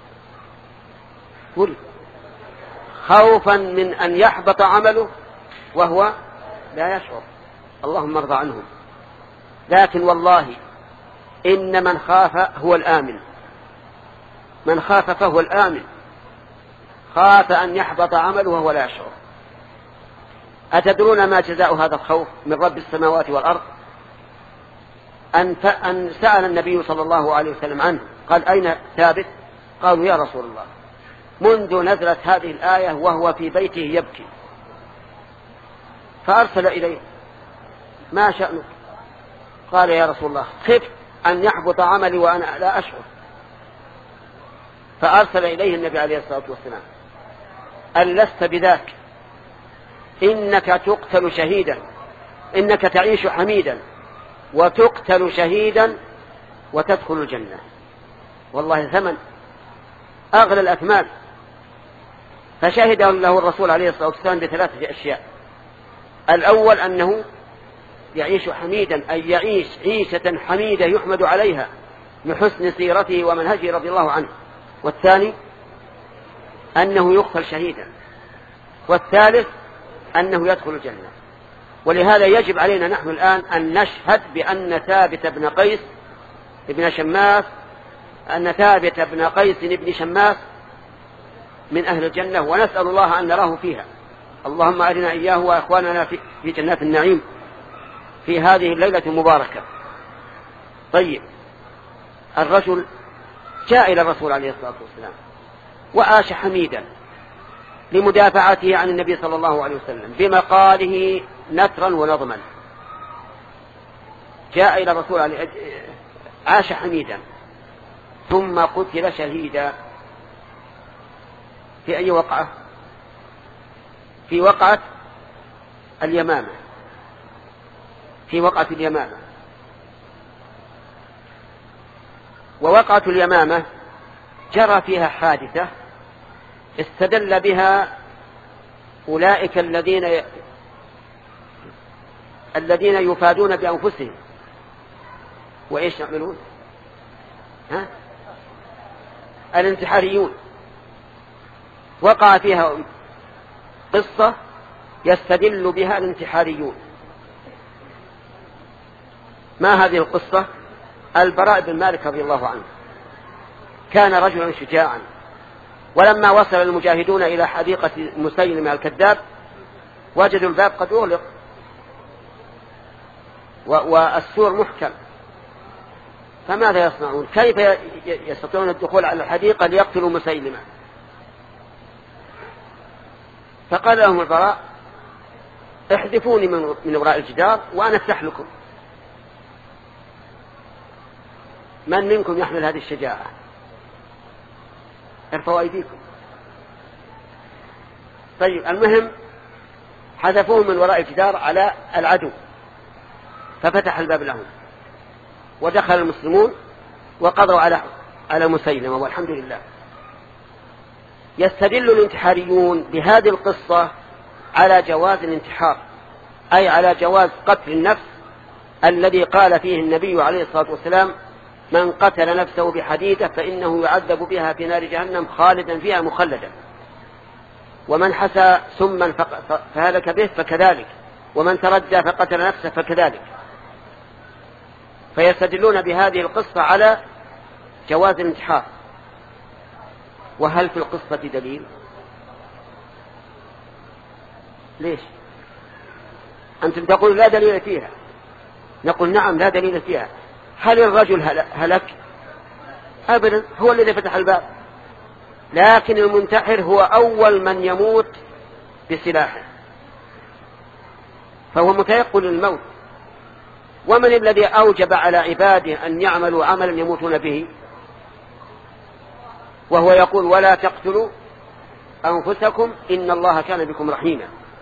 قل خوفا من أن يحبط عمله وهو لا يشعر. اللهم ارضى عنهم. لكن والله إن من خاف هو الآمن، من خاف فهو الآمن. خاف أن يحبط عمله وهو لا يشعر. أتدرون ما جزاء هذا الخوف من رب السماوات والأرض؟ أن أن سأل النبي صلى الله عليه وسلم عنه، قال أين ثابت؟ قالوا يا رسول الله منذ نزلت هذه الآية وهو في بيته يبكي. فأرسل إليه ما شأنك؟ قال يا رسول الله خفت أن يحبط عملي وأنا لا أشعر. فأرسل إليه النبي عليه الصلاة والسلام أن لست بذاك، إنك تقتل شهيدا، إنك تعيش حميدا وتقتل شهيدا وتدخل الجنة. والله ثمن أغلى الأثمان. فشهد له الرسول عليه الصلاة والسلام بثلاثة أشياء. الأول أنه يعيش حميدا، أي يعيش عيشة حميدة يحمد عليها من حسن سيرته ومنهجه رضي الله عنه. والثاني أنه يقتل شهيدا. والثالث أنه يدخل الجنة. ولهذا يجب علينا نحن الآن أن نشهد بأن ثابت بن قيس ابن شماس أن ثابت بن قيس ابن شماس من أهل الجنة، ونسأل الله أن نراه فيها. اللهم أرنا إياه وإخواننا في جنات النعيم في هذه الليلة المباركة. طيب الرجل جاء إلى الرسول عليه الصلاة والسلام وعاش حميدا لمدافعته عن النبي صلى الله عليه وسلم بمقاله نثرا ونظما، جاء إلى الرسول عليه عاش حميدا ثم قتل شهيدا في أي وقعة؟ في وقعة اليمامة، في وقعة اليمامة. ووقعة اليمامة جرى فيها حادثة استدل بها أولئك الذين الذين يفادون بأنفسهم وإيش يعملون؟ ها؟ الانتحاريون. وقع فيها قصة يستدل بها الانتحاريون. ما هذه القصة؟ البراء بن مالك رضي الله عنه كان رجلا شجاعا، ولما وصل المجاهدون إلى حديقة مسيلمة الكذاب وجدوا الباب قد أغلق والسور محكم، فماذا يصنعون؟ كيف يستطيعون الدخول على الحديقة ليقتلوا مسيلمة؟ فقال لهم البراء احذفوني من وراء الجدار وأنا أفتح لكم. من منكم يحمل هذه الشجاعة؟ ارفعوا أيديكم. طيب المهم حذفوهم من وراء الجدار على العدو، ففتح الباب لهم ودخل المسلمون وقضوا على على مسيلمة والحمد لله. يستدل الانتحاريون بهذه القصة على جواز الانتحار، أي على جواز قتل النفس الذي قال فيه النبي عليه الصلاة والسلام من قتل نفسه بحديدة فإنه يعذب بها في نار جهنم خالدا فيها مخلدا، ومن حسى سما فهلك به فكذلك، ومن تردى فقتل نفسه فكذلك. فيستدلون بهذه القصة على جواز الانتحار. وهل في القصة دليل؟ ليش أنتم تقول لا دليل فيها؟ نقول نعم لا دليل فيها. هل الرجل هلك؟ أبدا، هو الذي فتح الباب، لكن المنتحر هو أول من يموت بسلاحه، فهو متيقن للموت. ومن الذي أوجب على عباده أن يعملوا عملا يموتون به؟ وهو يقول ولا تقتلوا أنفسكم إن الله كان بكم رحيما.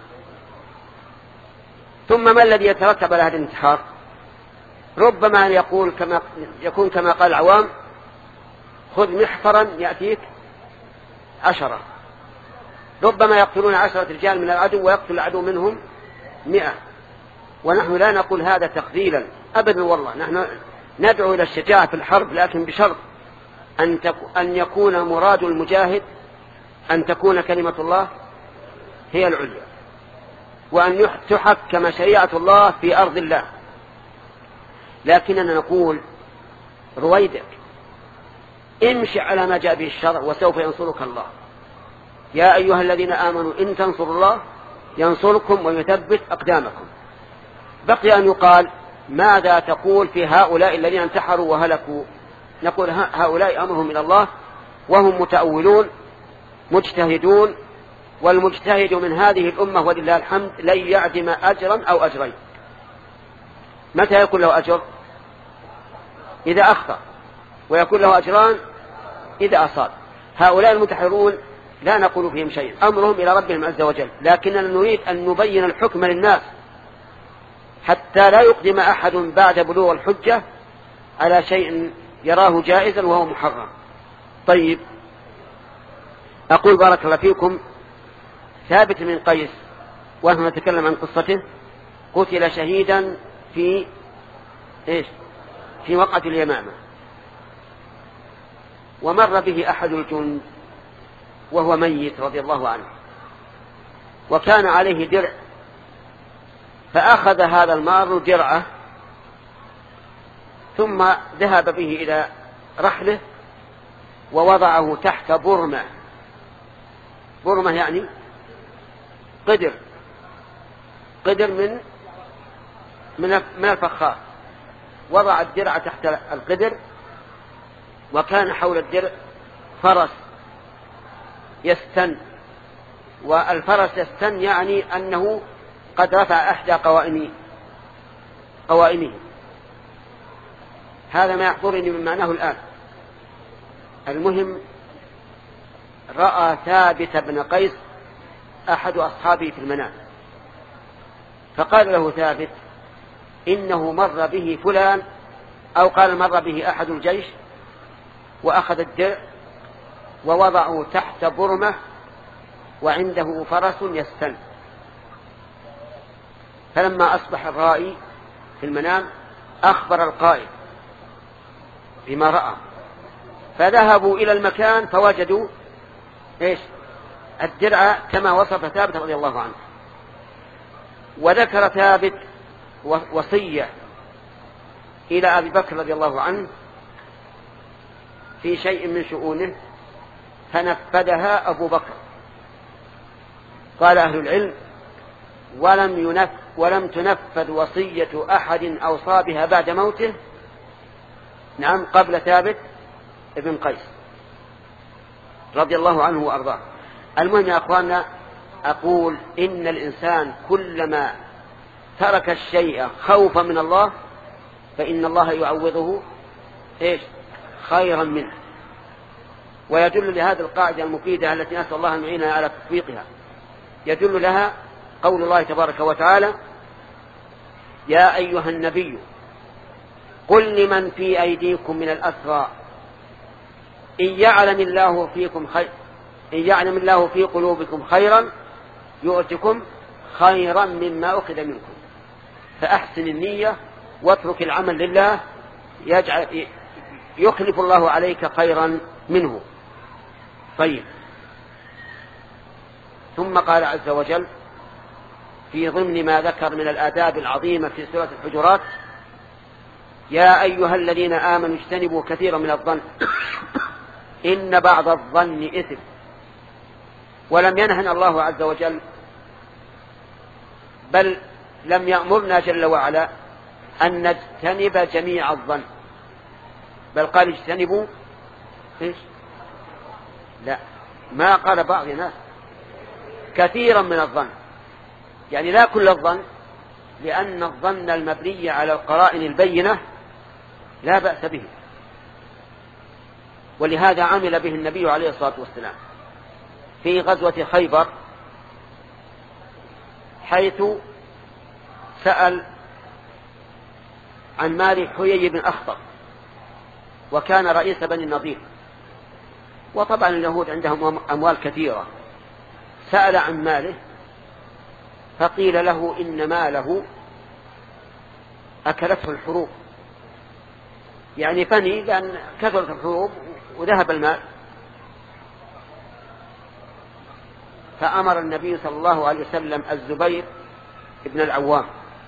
ثم ما الذي يترتب على هذا الانتحار؟ ربما يقول كما يكون كما قال العوام خذ محفرا يأتيك عشرة، ربما يقتلون عشرة رجال من العدو ويقتل العدو منهم مئة. ونحن لا نقول هذا تقليلا أبدا، والله نحن ندعو إلى الشجاعة في الحرب، لكن بشرط أن, أن يكون مراد المجاهد أن تكون كلمة الله هي العليا، وأن تحكم شريعة الله في أرض الله. لكننا نقول رويدك امشي على ما جاء به الشرع وسوف ينصرك الله. يا أيها الذين آمنوا إن تنصروا الله ينصركم ويثبت أقدامكم. بقي أن يقال ماذا تقول في هؤلاء الذين انتحروا وهلكوا؟ نقول هؤلاء أمرهم إلى الله وهم متأولون مجتهدون، والمجتهد من هذه الأمة ولله الحمد لن يعدم أجرا أو أجرين. متى يكون له أجر؟ إذا أخطأ، ويكون له أجران إذا أصاب. هؤلاء المنتحرون لا نقول فيهم شيء، أمرهم إلى ربهم عز وجل، لكننا نريد أن نبين الحكم للناس حتى لا يقدم أحد بعد بلوغ الحجة على شيء يراه جائزا وهو محرم. طيب أقول بارك الله فيكم ثابت من قيس ونحن نتكلم عن قصته قتل شهيدا في إيش؟ في وقعة اليمامة، ومر به أحد الجند وهو ميت رضي الله عنه، وكان عليه درع، فأخذ هذا المار درعه ثم ذهب به إلى رحله ووضعه تحت برمة. برمة يعني قدر، قدر من من الفخار، وضع الدرع تحت القدر، وكان حول الدرع فرس يستن، والفرس يستن يعني أنه قد رفع إحدى قوائمه قوائمه هذا ما يحضرني من معناه الآن. المهم رأى ثابت بن قيس أحد أصحابه في المنام، فقال له ثابت إنه مر به فلان، أو قال مر به أحد الجيش وأخذ الدرع ووضعه تحت برمة وعنده فرس يستن. فلما أصبح الرائي في المنام أخبر القائد بما رأى، فذهبوا إلى المكان فوجدوا إيش؟ الدرع كما وصف ثابت رضي الله عنه. وذكر ثابت وصية إلى أبي بكر رضي الله عنه في شيء من شؤونه فنفذها أبو بكر. قال أهل العلم ولم, ينف ولم تنفذ وصية أحد أوصى بها بعد موته نعم قبل ثابت ابن قيس رضي الله عنه وأرضاه. المهم يا أخواننا، أقول إن الإنسان كلما ترك الشيء خوفا من الله فإن الله يعوضه إيش؟ خيرا منه. ويدل لهذه القاعدة المفيدة التي نسأل الله أن يعيننا على تطبيقها، يدل لها قول الله تبارك وتعالى يا أيها النبي قل لمن في أيديكم من الأسرى إن يعلم الله فيكم خير إن يعلم الله في قلوبكم خيرا يؤتكم خيرا مما أخذ منكم فأحسن النية واترك العمل لله يجعل يخلف الله عليك خيرا منه. طيب، ثم قال عز وجل في ضمن ما ذكر من الآداب العظيمة في سورة الحجرات يا أيها الذين آمنوا اجتنبوا كثيرا من الظن إن بعض الظن إثم. ولم ينهنا الله عز وجل، بل لم يأمرنا جل وعلا أن نجتنب جميع الظن، بل قال اجتنبوا إيش؟ لا، ما قال بعض الناس كثيرا من الظن، يعني لا كل الظن، لأن الظن المبني على القرائن البينة لا بأس به، ولهذا عمل به النبي عليه الصلاة والسلام في غزوة خيبر، حيث سأل عن مال حيي بن أخطب وكان رئيس بني النضير، وطبعا اليهود عندهم أموال كثيرة، سأل عن ماله فقيل له إن ماله أكلته الحروب، يعني فني لأن كثرت الحروب وذهب المال. فأمر النبي صلى الله عليه وسلم الزبير ابن العوام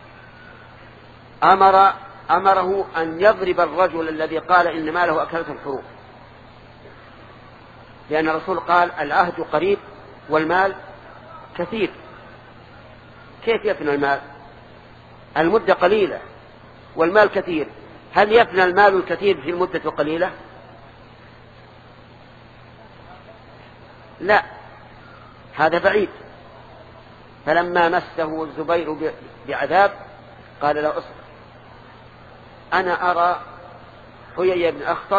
أمر أمره أن يضرب الرجل الذي قال إن ماله أكلته الحروب، لأن الرسول قال العهد قريب والمال كثير. كيف يفنى المال؟ المدة قليلة والمال كثير. هل يفنى المال الكثير في المدة القليلة؟ لا، هذا بعيد. فلما مسه الزبير بعذاب قال لا أصبر، أنا أرى حيي بن أخطب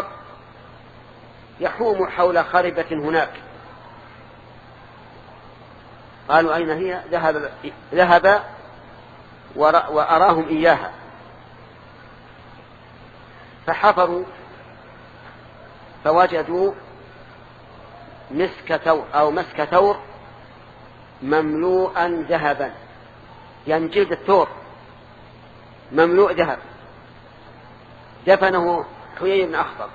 يحوم حول خربة هناك. قالوا أين هي؟ ذهب, ذهب وأراهم إياها، فحفروا فوجدوا مسك ثور أو مسك ثور مملوءا ذهبا، يعني جلد الثور مملوء ذهب، دفنه حيي بن أخطب.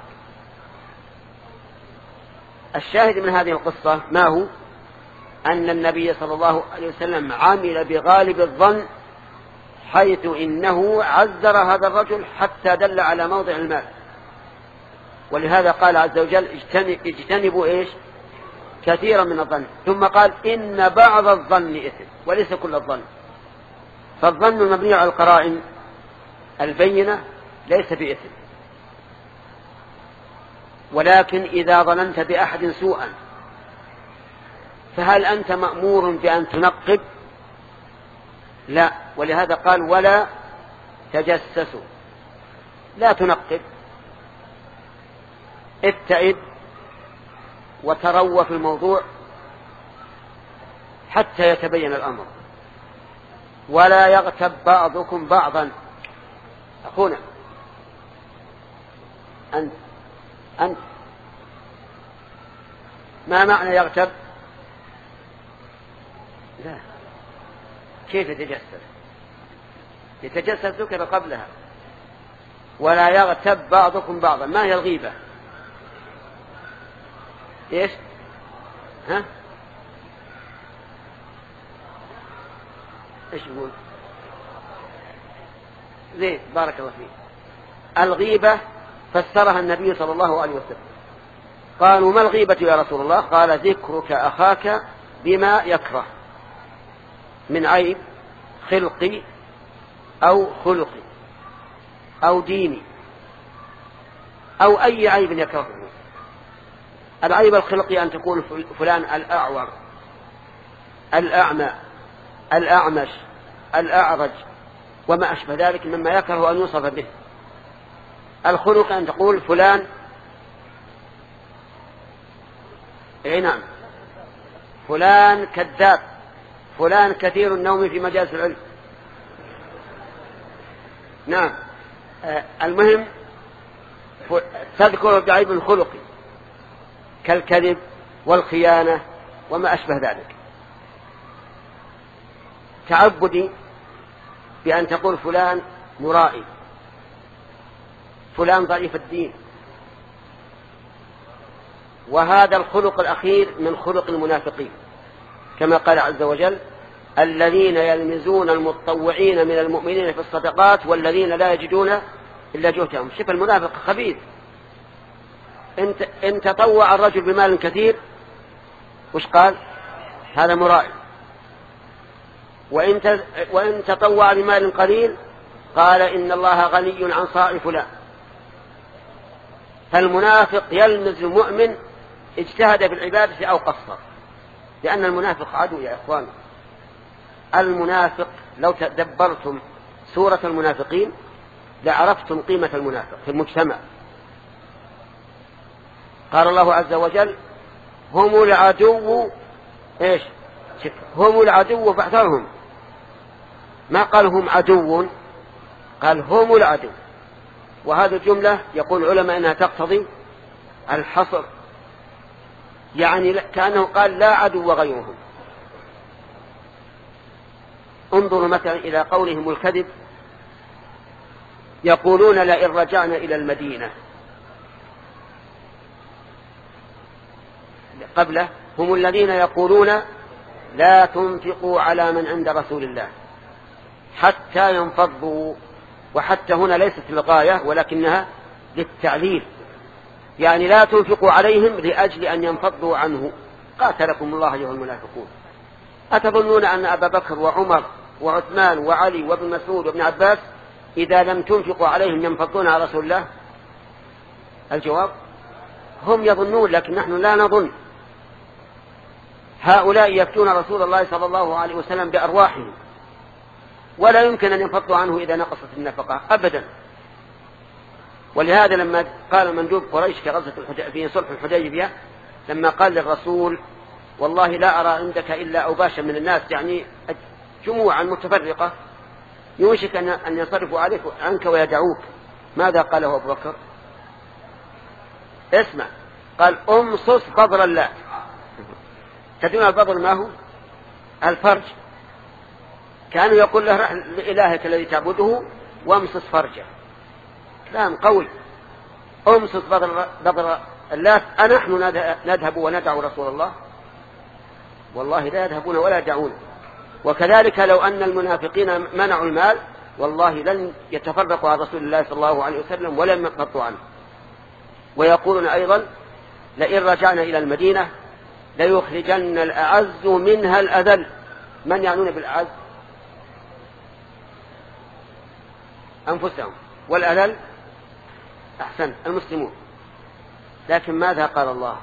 الشاهد من هذه القصة ما هو؟ أن النبي صلى الله عليه وسلم عمل بغالب الظن، حيث إنه عذر هذا الرجل حتى دل على موضع المال. ولهذا قال عز وجل اجتنبوا إيش؟ كثيرا من الظن، ثم قال إن بعض الظن إثم، وليس كل الظن. فالظن المبني على القرائن البينة ليس بإثم. ولكن إذا ظننت بأحد سوءا فهل أنت مأمور بأن تنقب؟ لا. ولهذا قال ولا تجسسوا، لا تنقب، ابتعد وتروى في الموضوع حتى يتبين الأمر. ولا يغتب بعضكم بعضا. أخونا أنت أنت ما معنى يغتب؟ لا، كيف يتجسس؟ يتجسس ذكر قبلها. ولا يغتب بعضكم بعضا. ما هي الغيبة؟ ايش؟ ها؟ ايش يقول؟ زين، بارك الله فيك. الغيبة فسرها النبي صلى الله عليه وسلم. قالوا ما الغيبة يا رسول الله؟ قال ذكرك أخاك بما يكره من عيب خلقي أو خلقي أو ديني أو أي عيب يكرهه. العيب الخلقي أن تقول فلان الأعور، الأعمى، الأعمش، الأعرج وما أشبه ذلك مما يكره أن يوصف به. الخلق أن تقول فلان اي نعم فلان كذاب، فلان كثير النوم في مجالس العلم. نعم. آه المهم تذكر بعيب خلقي كالكذب والخيانة وما أشبه ذلك. تعبدي بأن تقول فلان مرائي، فلان ضعيف الدين. وهذا الخلق الأخير من خلق المنافقين، كما قال عز وجل الذين يلمزون المتطوعين من المؤمنين في الصدقات والذين لا يجدون إلا جهدهم. شوف المنافق خبيث. إن تطوع الرجل بمال كثير وش قال؟ هذا مرائي. وإن تطوع بمال قليل قال إن الله غني عن صاع فلان. فالمنافق يلمز المؤمن اجتهد في العبادة أو قصر، لأن المنافق عدو يا إخوان. المنافق لو تدبرتم سورة المنافقين لعرفتم قيمة المنافق في المجتمع. قال الله عز وجل هم العدو إيش؟ هم العدو فاحذرهم. ما قال هم عدو، قال هم العدو. وهذه الجملة يقول العلماء أنها تقتضي الحصر، يعني كأنه قال لا عدو غيرهم. انظروا مثلا إلى قولهم الكذب، يقولون لئن رجعنا إلى المدينة. قبله هم الذين يقولون لا تنفقوا على من عند رسول الله حتى ينفضوا. وحتى هنا ليست للغاية ولكنها للتعليل، يعني لا تنفقوا عليهم لأجل أن ينفضوا عنه. قاتلكم الله أيها المنافقون. أتظنون أن أبا بكر وعمر وعثمان وعلي وابن مسعود وابن عباس إذا لم تنفقوا عليهم ينفضون على رسول الله؟ الجواب هم يظنون لكن نحن لا نظن. هؤلاء يفتون رسول الله صلى الله عليه وسلم بأرواحهم، ولا يمكن أن ينفضوا عنه إذا نقصت النفقة أبدا. ولهذا لما قال مندوب قريش في غزوة في صلح الحديبية لما قال للرسول والله لا أرى عندك إلا أوباشا من الناس، يعني جموعا متفرقة يوشك أن ينصرفوا عليك عنك ويدعوك، ماذا قاله أبو بكر؟ اسمع، قال أمصص بضر الله. تدون البضر ما هو؟ الفرج. كانوا يقول له رح لإلهك الذي تعبده وامصص فرجه. كلام قوي. امصص بضر, بضر اللات. أنحن نذهب وندعو رسول الله؟ والله لا يذهبون ولا يدعون. وكذلك لو أن المنافقين منعوا المال والله لن يتفرقوا عن رسول الله صلى الله عليه وسلم ولن يقطعوا عنه. ويقولون أيضا لئن رجعنا إلى المدينة ليخرجن الأعز منها الأذل. من يعنون بالأعز؟ أنفسهم، والأذل أحسن المسلمون. لكن ماذا قال الله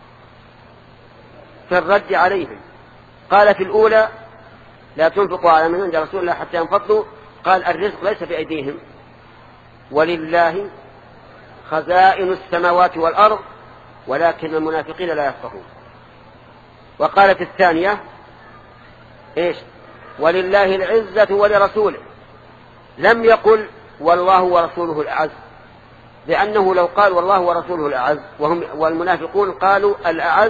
في الرد عليهم؟ قال في الأولى لا تنفقوا على من عند رسول الله حتى ينفضوا، قال الرزق ليس بأيديهم ولله خزائن السماوات والأرض ولكن المنافقين لا يفقهون. وقال في الثانية إيش؟ ولله العزة ولرسوله، لم يقل والله ورسوله الأعز، لأنه لو قال والله ورسوله الأعز وهم والمنافقون قالوا الأعز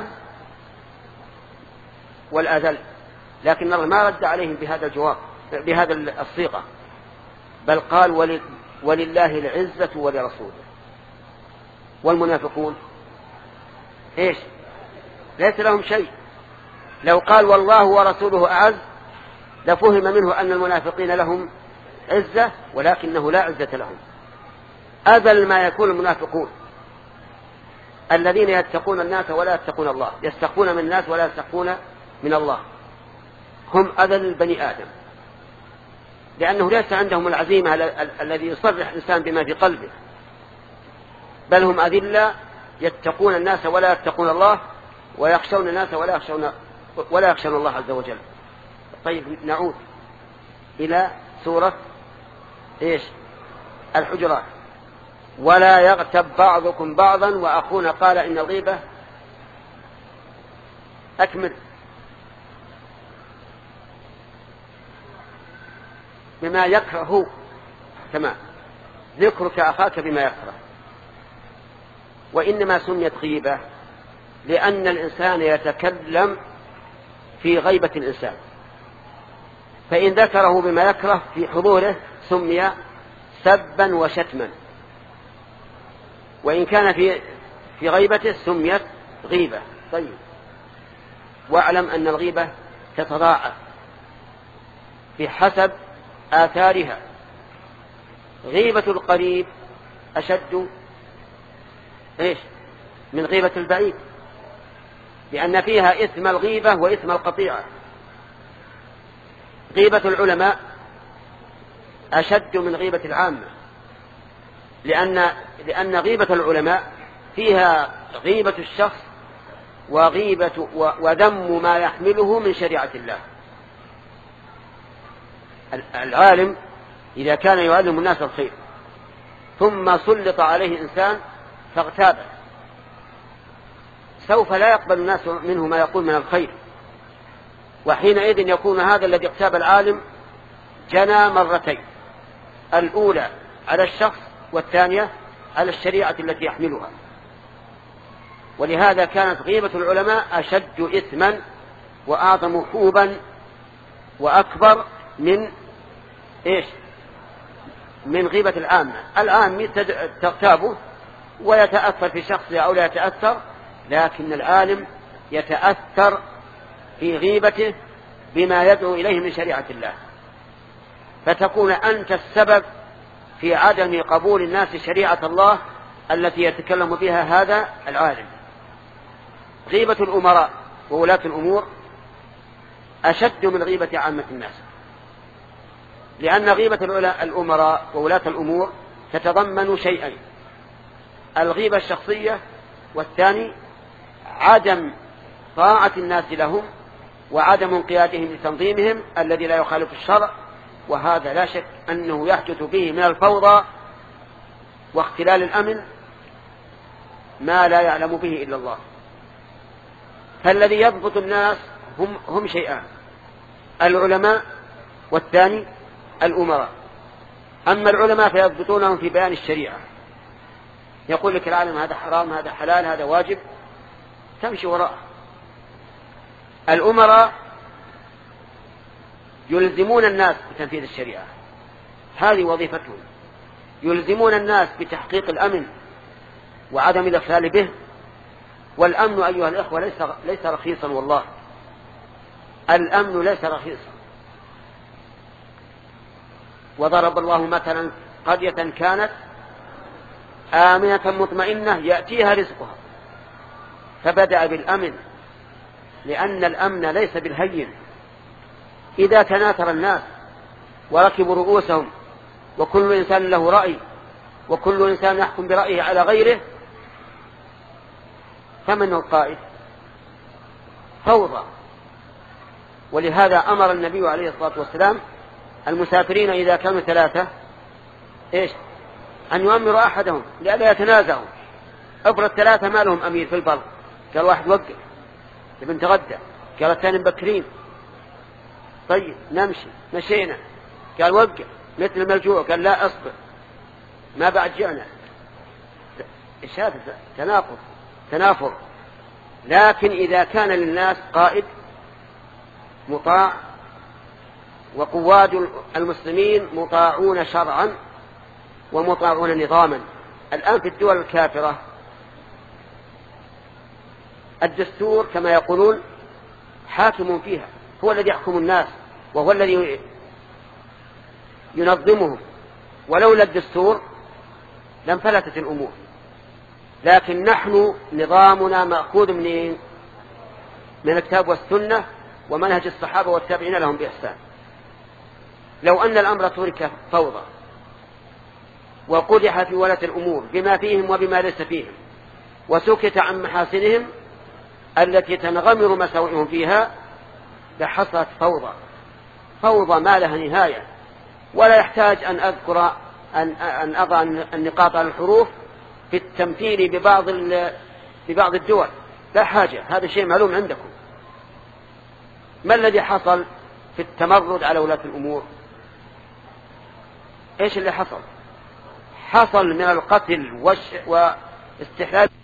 والأذل، لكن الله ما رد عليهم بهذا الجواب بهذا الصيغة، بل قال ولله العزة ولرسوله. والمنافقون إيش؟ ليس لهم شيء. لو قال والله ورسوله أعز لفهم منه أن المنافقين لهم عزة ولكنه لا عزة لهم. أذل ما يكون المنافقون الذين يتقون الناس ولا يتقون الله، يستخفون من الناس ولا يستخفون من الله، هم أذل بني آدم، لأنه ليس عندهم العزيمة الذي يصرح الإنسان بما في قلبه، بل هم أذلة يتقون الناس ولا يتقون الله، ويخشون الناس ولا يخشون ولا يخشون الله عز وجل. طيب نعود إلى سورة إيش؟ الحجرات. ولا يغتب بعضكم بعضا وأخونا قال إن الغيبة أكمل بما يكره، تمام، ذكرك أخاك بما يكره. وإنما سميت غيبة لأن الإنسان يتكلم في غيبة الإنسان، فإن ذكره بما يكره في حضوره سمي سبا وشتما، وإن كان في في غيبته سميت غيبة. طيب، واعلم أن الغيبة تتضاعف بحسب آثارها. غيبة القريب أشد إيش من غيبة البعيد، لأن فيها إثم الغيبة وإثم القطيعة. غيبة العلماء أشد من غيبة العامة، لأن لأن غيبة العلماء فيها غيبة الشخص وغيبة وذم ما يحمله من شريعة الله. العالم إذا كان يعلم الناس الخير ثم سلط عليه إنسان فاغتابه، سوف لا يقبل الناس منه ما يقول من الخير، وحينئذ يكون هذا الذي اغتاب العالم جنى مرتين، الأولى على الشخص والثانية على الشريعة التي يحملها. ولهذا كانت غيبة العلماء أشد إثما وأعظم حوبا وأكبر من إيش من غيبة العامة. العام تغتابه ويتأثر في شخصه أو لا يتأثر، لكن العالم يتأثر في غيبته بما يدعو إليه من شريعة الله، فتكون أنت السبب في عدم قبول الناس شريعة الله التي يتكلم بها هذا العالم. غيبة الأمراء وولاة الأمور أشد من غيبة عامة الناس، لأن غيبة الأمراء وولاة الأمور تتضمن شيئين: الغيبة الشخصية، والثاني عدم طاعة الناس لهم وعدم انقيادهم لتنظيمهم الذي لا يخالف الشرع، وهذا لا شك أنه يحدث به من الفوضى واختلال الأمن ما لا يعلم به إلا الله. فالذي يضبط الناس هم, هم شيئان: العلماء، والثاني الأمراء. أما العلماء فيضبطونهم في بيان الشريعة، يقول لك العالم هذا حرام هذا حلال هذا واجب، تمشي وراءه. الأمراء يلزمون الناس بتنفيذ الشريعة، هذه وظيفتهم، يلزمون الناس بتحقيق الأمن وعدم الإخلال به. والأمن أيها الإخوة ليس, ليس رخيصا، والله الأمن ليس رخيصا. وضرب الله مثلا قرية كانت آمنة مطمئنة يأتيها رزقها فبدأ بالأمن، لأن الأمن ليس بالهين. إذا تناثر الناس وركبوا رؤوسهم وكل إنسان له رأي وكل إنسان يحكم برأيه على غيره، فمن القائد؟ فوضى. ولهذا أمر النبي عليه الصلاة والسلام المسافرين إذا كانوا ثلاثة إيش؟ أن يؤمروا أحدهم لئلا يتنازعوا. أفرض ثلاثة ما لهم أمير في البر، قال واحد وقف نبي نتغدى، قال الثاني مبكرين، طيب نمشي، مشينا، قال وقف مثل الملجوع، قال لا أصبر ما بعد جعنا. إيش هذا؟ تناقض، تنافر. لكن إذا كان للناس قائد مطاع، وقواد المسلمين مطاعون شرعا ومطاعون نظاما. الآن في الدول الكافرة الدستور كما يقولون حاكم فيها، هو الذي يحكم الناس وهو الذي ينظمهم، ولولا الدستور لم فلتت الأمور. لكن نحن نظامنا مأخوذ منين؟ من الكتاب والسنة ومنهج الصحابة والتابعين لهم بإحسان. لو أن الأمر ترك فوضى وقدح في ولاة الأمور بما فيهم وبما ليس فيهم، وسكت عن محاسنهم التي تنغمر مساوئهم فيها، لحصلت فوضى، فوضى ما لها نهاية. ولا يحتاج أن أذكر أن, أن أضع النقاط على الحروف في التمثيل ببعض, ببعض الدول، لا حاجة، هذا شيء معلوم عندكم. ما الذي حصل في التمرد على ولاة الأمور؟ إيش اللي حصل؟ حصل من القتل واستحلال